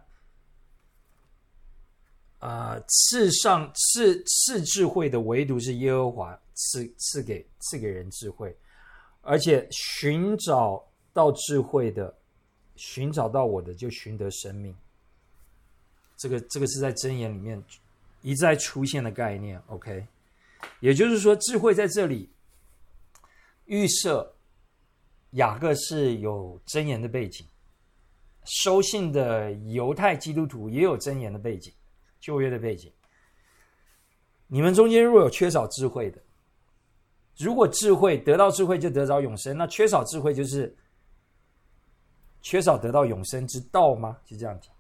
啊、呃，赐上赐赐智慧的唯独是耶和华赐赐给赐给人智慧，而且寻找到智慧的，寻找到我的就寻得生命。这个这个是在箴言里面一再出现的概念 ，OK， 也就是说，智慧在这里预设雅各是有箴言的背景，收信的犹太基督徒也有箴言的背景，旧约的背景。你们中间若有缺少智慧的，如果智慧得到智慧就得着永生，那缺少智慧就是缺少得到永生之道吗？就这样讲。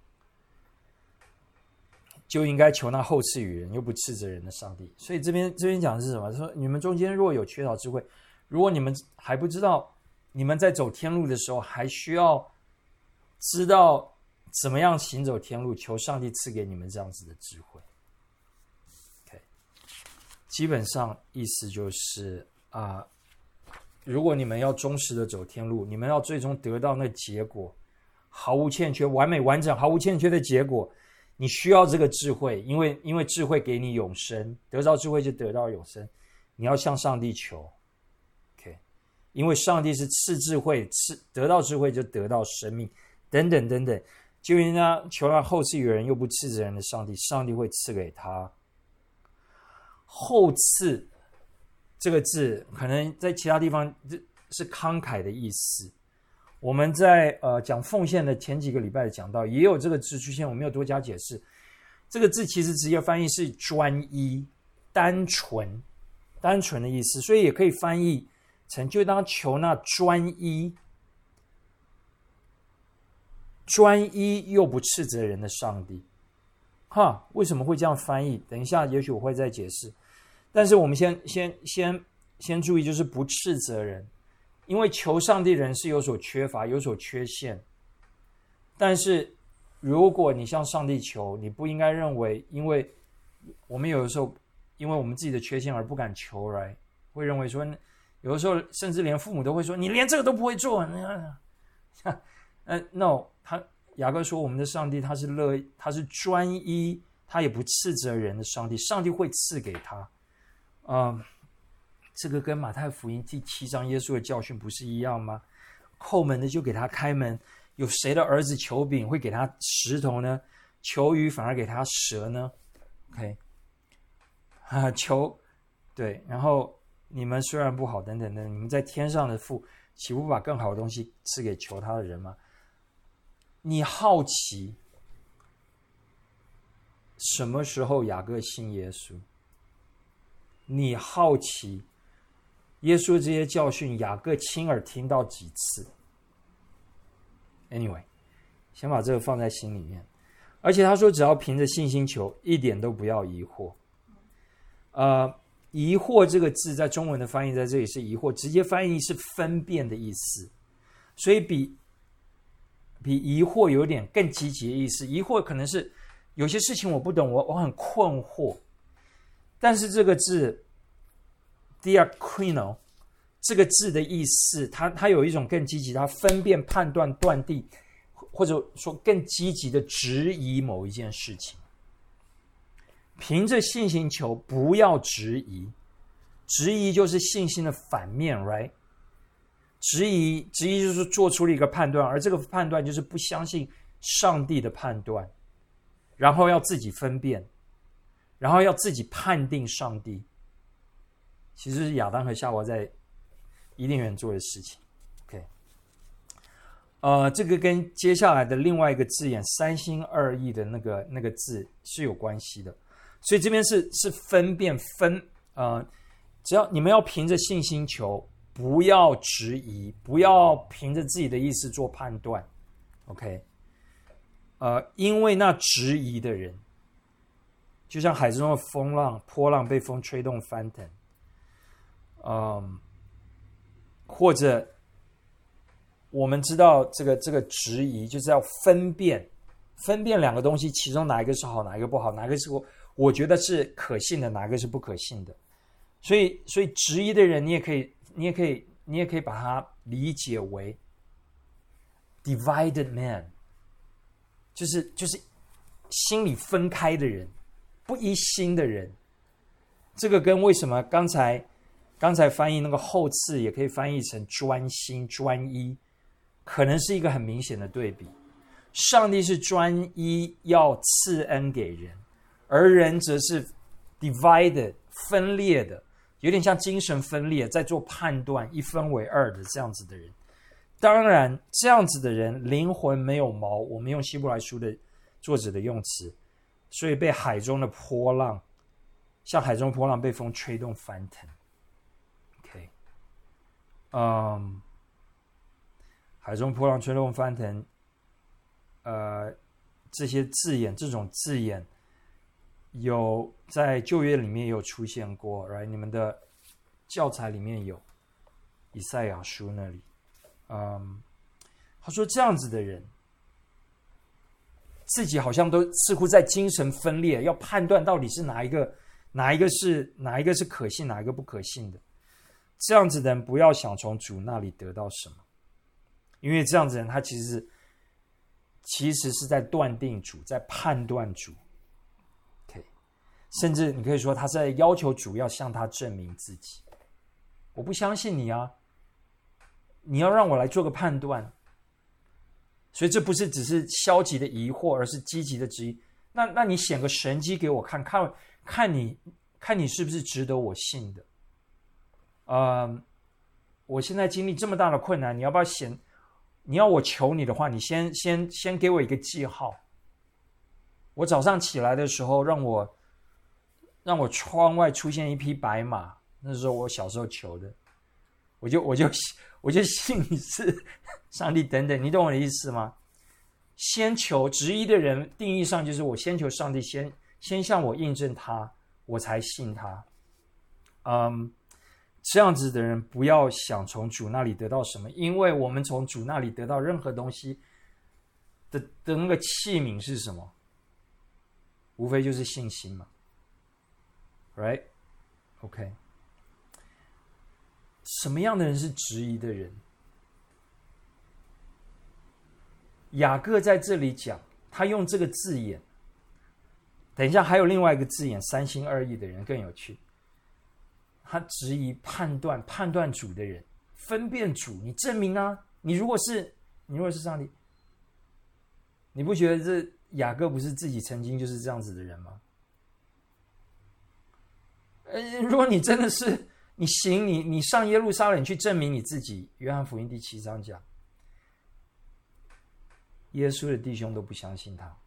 就应该求那后赐予人又不斥责人的上帝。所以这边这边讲的是什么？说你们中间若有缺少智慧，如果你们还不知道，你们在走天路的时候还需要知道怎么样行走天路，求上帝赐给你们这样子的智慧。Okay. 基本上意思就是啊、呃，如果你们要忠实的走天路，你们要最终得到那结果，毫无欠缺、完美完整、毫无欠缺的结果。你需要这个智慧，因为因为智慧给你永生，得到智慧就得到永生。你要向上帝求 ，OK？ 因为上帝是赐智慧，赐得到智慧就得到生命，等等等等。就应该求那后赐予人又不斥责人的上帝，上帝会赐给他。后赐这个字，可能在其他地方是慷慨的意思。我们在呃讲奉献的前几个礼拜讲到，也有这个字出现，我没有多加解释。这个字其实直接翻译是专一、单纯、单纯的意思，所以也可以翻译成就当求那专一、专一又不斥责人的上帝。哈，为什么会这样翻译？等一下，也许我会再解释。但是我们先先先先注意，就是不斥责人。因为求上帝人是有所缺乏，有所缺陷，但是如果你向上帝求，你不应该认为，因为我们有的时候因为我们自己的缺陷而不敢求， right？ 会认为说，有的时候甚至连父母都会说，你连这个都不会做。呃 no， 他雅各说，我们的上帝他是乐，他是专一，他也不斥责人的上帝，上帝会赐给他。嗯、呃。这个跟马太福音第七章耶稣的教训不是一样吗？叩门的就给他开门，有谁的儿子求饼会给他石头呢？求鱼反而给他蛇呢 ？OK， 啊，求对，然后你们虽然不好等等的，你们在天上的父岂不把更好的东西赐给求他的人吗？你好奇什么时候雅各信耶稣？你好奇耶稣这些教训，雅各亲耳听到几次 ？Anyway， 先把这个放在心里面。而且他说，只要凭着信心求，一点都不要疑惑。呃，疑惑这个字在中文的翻译在这里是疑惑，直接翻译是分辨的意思，所以比比疑惑有点更积极的意思。疑惑可能是有些事情我不懂，我我很困惑，但是这个字 diakrino 这个字的意思，它它有一种更积极，它分辨、判断、断定，或者说更积极的质疑某一件事情。凭着信心求，不要质疑。质疑就是信心的反面 ，right？ 质疑，质疑就是做出了一个判断，而这个判断就是不相信上帝的判断，然后要自己分辨，然后要自己判定上帝。其实是亚当和夏娃在伊甸园做的事情。OK， 呃，这个跟接下来的另外一个字眼三心二意的那个那个字是有关系的。所以这边是是分辨分呃，只要你们要凭着信心求，不要质疑，不要凭着自己的意思做判断。OK， 呃，因为那质疑的人，就像海中的风浪、波浪被风吹动翻腾，嗯，或者我们知道这个这个质疑就是要分辨，分辨两个东西，其中哪一个是好，哪一个不好，哪一个是我我觉得是可信的，哪一个是不可信的。所以，所以质疑的人，你也可以，你也可以，你也可以把它理解为 divided man， 就是就是心里分开的人，不一心的人。这个跟为什么刚才刚才翻译那个后次也可以翻译成专心专一，可能是一个很明显的对比。上帝是专一要赐恩给人，而人则是 divided 分裂的，有点像精神分裂，在做判断，一分为二的这样子的人。当然这样子的人灵魂没有毛，我们用希伯来书的作者的用词，所以被海中的波浪，像海中波浪被风吹动翻腾。 OK， 嗯，海中波浪吹动翻腾，呃，这些字眼，这种字眼有在旧约里面也有出现过 ，right？ 你们的教材里面有，以赛亚书那里，嗯，他说这样子的人，自己好像都似乎在精神分裂，要判断到底是哪一个，哪一个是哪一个是可信，哪一个不可信的。这样子的人不要想从主那里得到什么，因为这样子的人他其实是其实是在断定主，在判断主。OK， 甚至你可以说他是在要求主要向他证明自己。我不相信你啊，你要让我来做个判断。所以这不是只是消极的疑惑，而是积极的质疑。那那你显个神迹给我看，看看你看你是不是值得我信的。呃，我现在经历这么大的困难，你要不要显？你要我求你的话，你先先先给我一个记号。我早上起来的时候，让我让我窗外出现一匹白马，那时候我小时候求的，我就我就我就信你是上帝等等，你懂我的意思吗？先求质疑的人，定义上就是我先求上帝先先向我印证他，我才信他。嗯。这样子的人不要想从主那里得到什么，因为我们从主那里得到任何东西 的, 的那个器皿是什么？无非就是信心嘛 ，right？ OK， 什么样的人是质疑的人？雅各在这里讲，他用这个字眼，等一下还有另外一个字眼，三心二意的人更有趣。他质疑判断判断主的人，分辨主，你证明啊！你如果是你如果是上帝，你不觉得这雅各不是自己曾经就是这样子的人吗？呃，如果你真的是你行，你你上耶路撒冷去证明你自己。约翰福音第七章讲，耶稣的弟兄都不相信他。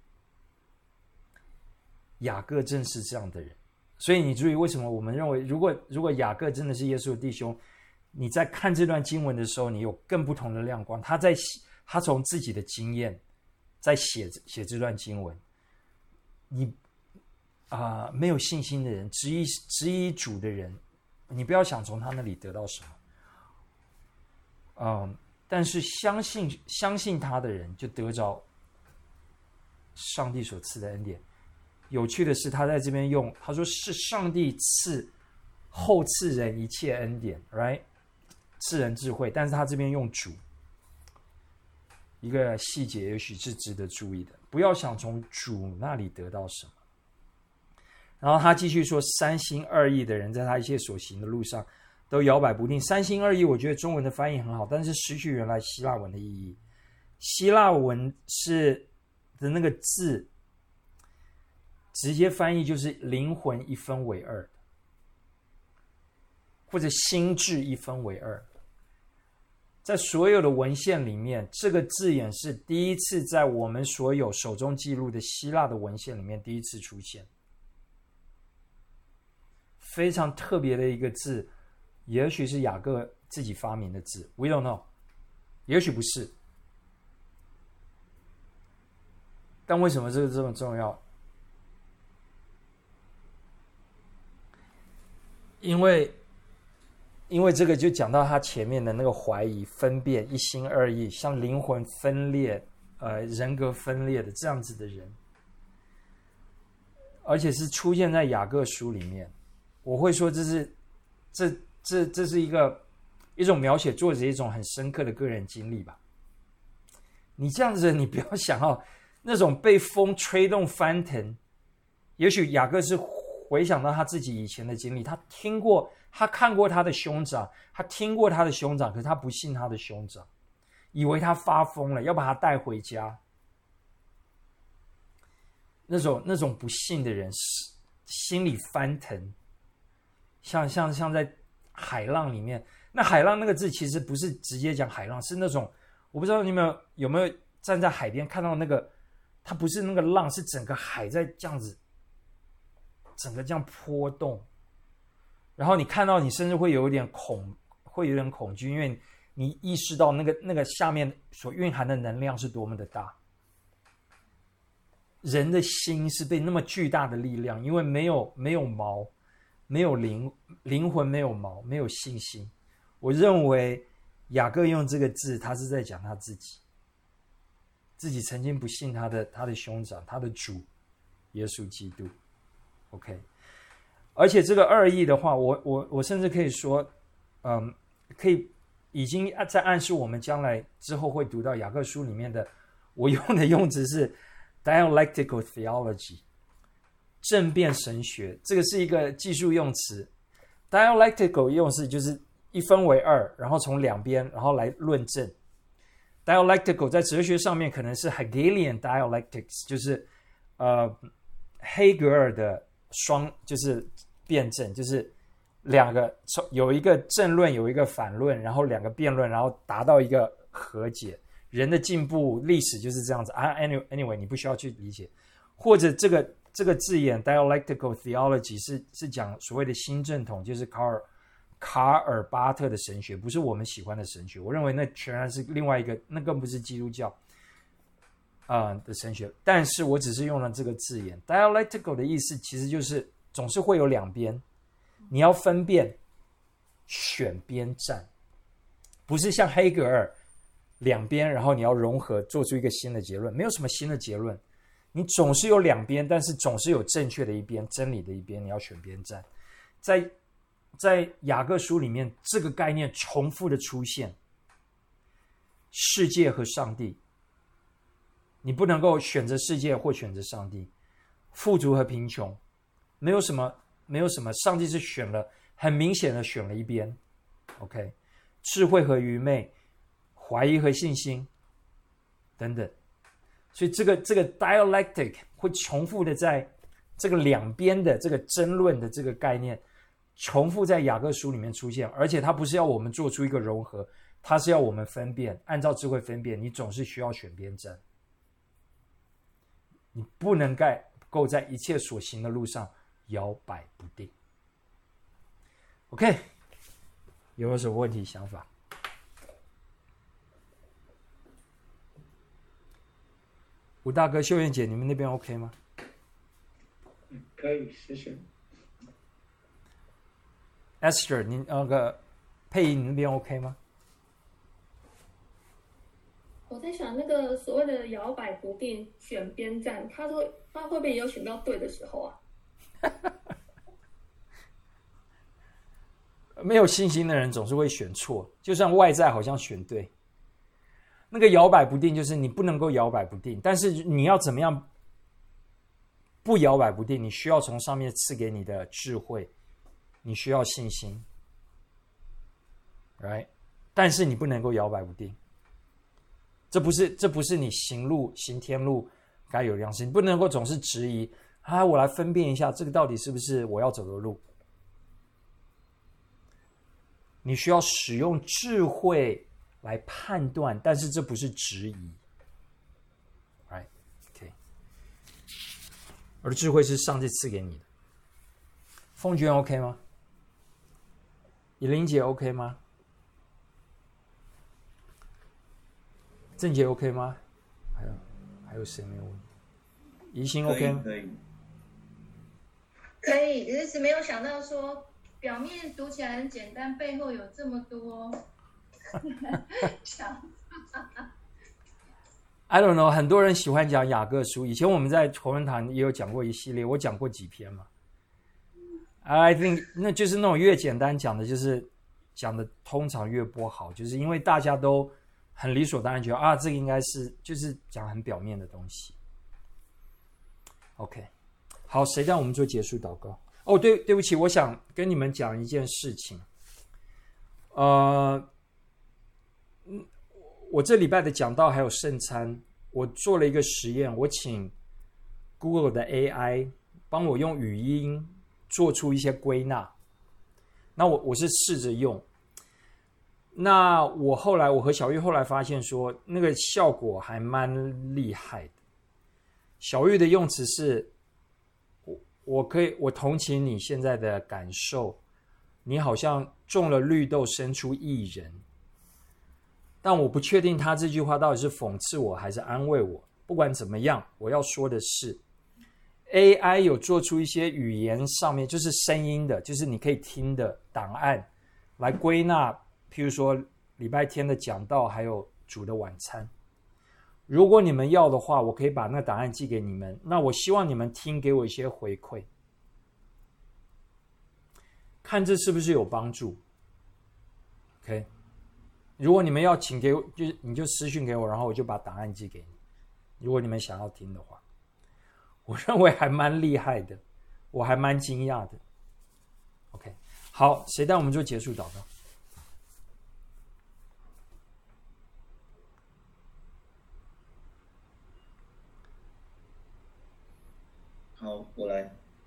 雅各正是这样的人。所以你注意，为什么我们认为，如果如果雅各真的是耶稣的弟兄，你在看这段经文的时候，你有更不同的亮光。他在他从自己的经验在写写这段经文。你啊、呃，没有信心的人，质疑质疑主的人，你不要想从他那里得到什么。嗯，但是相信相信他的人，就得着上帝所赐的恩典。有趣的是，他在这边用他说是上帝赐后赐人一切恩典 ，right？ 赐人智慧，但是他这边用主，一个细节也许是值得注意的，不要想从主那里得到什么。然后他继续说，三心二意的人，在他一切所行的路上都摇摆不定。三心二意，我觉得中文的翻译很好，但是失去原来希腊文的意义。希腊文是的那个字。直接翻译就是灵魂一分为二，或者心智一分为二。在所有的文献里面，这个字眼是第一次在我们所有手中记录的希腊的文献里面第一次出现，非常特别的一个字，也许是雅各自己发明的字 ，We don't know， 也许不是。 但为什么这个这么重要？因为因为这个就讲到他前面的那个怀疑、分辨、一心二意，像灵魂分裂、呃人格分裂的这样子的人，而且是出现在雅各书里面。我会说这是这这这是一个一种描写作者一种很深刻的个人经历吧。你这样子，你不要想要那种被风吹动翻腾。也许雅各是回想到他自己以前的经历，他听过，他看过他的兄长，他听过他的兄长，可是他不信他的兄长，以为他发疯了，要把他带回家。那种那种不信的人，心里翻腾，像像像在海浪里面。那海浪那个字其实不是直接讲海浪，是那种我不知道你们有没有站在海边看到那个，它不是那个浪，是整个海在这样子。整个这样波动，然后你看到你甚至会有一点恐，会有点恐惧，因为你意识到那个那个下面所蕴含的能量是多么的大。人的心是被那么巨大的力量，因为没有没有毛，没有灵灵魂，没有毛，没有信心。我认为雅各用这个字，他是在讲他自己，自己曾经不信他的他的兄长，他的主耶稣基督。OK， 而且这个二义的话，我我我甚至可以说，嗯，可以已经在暗示我们将来之后会读到雅各书里面的，我用的用词是 dialectical theology， 正辩神学，这个是一个技术用词。dialectical 用是就是一分为二，然后从两边然后来论证。dialectical 在哲学上面可能是 Hegelian dialectics， 就是呃黑格尔的。双就是辩证，就是两个有一个正论，有一个反论，然后两个辩论，然后达到一个和解。人的进步历史就是这样子啊。Anyway, anyway 你不需要去理解。或者这个这个字眼 dialectical theology 是是讲所谓的新正统，就是卡尔卡尔巴特的神学，不是我们喜欢的神学。我认为那全然是另外一个，那更不是基督教。呃、的神学，但是我只是用了这个字眼 dialectical 的意思其实就是总是会有两边，你要分辨选边站，不是像黑格尔两边然后你要融合做出一个新的结论，没有什么新的结论，你总是有两边，但是总是有正确的一边，真理的一边，你要选边站。在在雅各书里面这个概念重复的出现，世界和上帝，你不能够选择世界或选择上帝，富足和贫穷，没有什么，没有什么。上帝是选了，很明显的选了一边。OK， 智慧和愚昧，怀疑和信心，等等。所以这个这个 dialectic 会重复的在这个两边的这个争论的这个概念，重复在雅各书里面出现，而且它不是要我们做出一个融合，它是要我们分辨，按照智慧分辨，你总是需要选边站。你不能够在一切所行的路上摇摆不定。OK， 有没有什么问题想法？吴大哥、秀燕姐，你们那边 OK 吗？ 可以，谢谢。 Esther， 你那个佩仪，你那边 OK 吗？ 我在想，那个所谓的摇摆不定、选边站，他会他会不会也有选到对的时候啊？ 没有信心的人总是会选错，就算外在好像选对。那个摇摆不定就是你不能够摇摆不定，但是你要怎么样不摇摆不定？你需要从上面赐给你的智慧，你需要信心 ，right？ 但是你不能够摇摆不定。这不是这不是你行路行天路该有的样式，你不能够总是质疑啊，我来分辨一下这个到底是不是我要走的路。你需要使用智慧来判断，但是这不是质疑 ，right？ OK， 而智慧是上帝赐给你的。凤娟 OK 吗？以琳姐 OK 吗？郑杰 OK 吗？还有还有谁没有问？ 宜兴可以 OK？ 可以。 可以，只是没有想到说表面读起来很简单，背后有这么多想法。 I don't know， 很多人喜欢讲雅各书，以前我们在同仁堂也有讲过一系列，我讲过几篇嘛。I think 那就是那种越简单讲的，就是讲的通常越不好，就是因为大家都很理所当然觉得啊，这个应该是就是讲很表面的东西。OK， 好，谁让我们做结束祷告？哦，对，对不起，我想跟你们讲一件事情。呃，嗯，我这礼拜的讲道还有圣餐，我做了一个实验，我请 Google 的 A I 帮我用语音做出一些归纳。那我我是试着用，那我后来我和小玉后来发现说，那个效果还蛮厉害的。小玉的用词是，我我可以我同情你现在的感受，你好像种了绿豆生出薏仁，但我不确定他这句话到底是讽刺我还是安慰我。不管怎么样，我要说的是 A I 有做出一些语言上面就是声音的，就是你可以听的档案来归纳，譬如说礼拜天的讲道还有主的晚餐。如果你们要的话，我可以把那档案寄给你们，那我希望你们听，给我一些回馈，看这是不是有帮助。 OK， 如果你们要请给我，就你就私讯给我，然后我就把档案寄给你，如果你们想要听的话。我认为还蛮厉害的，我还蛮惊讶的。 OK， 好，谁带我们做结束祷告？ 好，我来。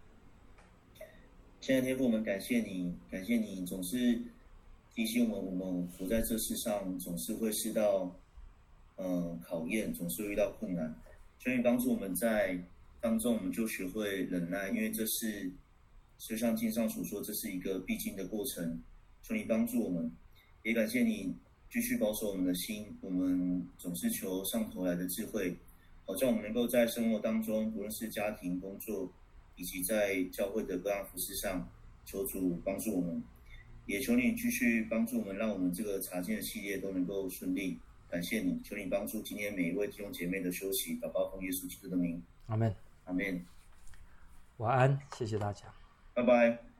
亲爱的天父，我们感谢你，感谢你总是提醒我们，我们活在这世上总是会遇到，呃，考验，总是会遇到困难。求你帮助我们在当中，我们就学会忍耐，因为这是就像经上所说，这是一个必经的过程。求你帮助我们，也感谢你继续保守我们的心，我们总是求上头来的智慧。好像我们能够在生活当中，不论是家庭、工作，以及在教会的各样服事上，求主帮助我们，也求你继续帮助我们，让我们这个查经的系列都能够顺利。感谢你，求你帮助今天每一位弟兄姐妹的休息，祷告奉耶稣基督的名， 阿们， 阿们。 晚安，谢谢大家， 拜拜。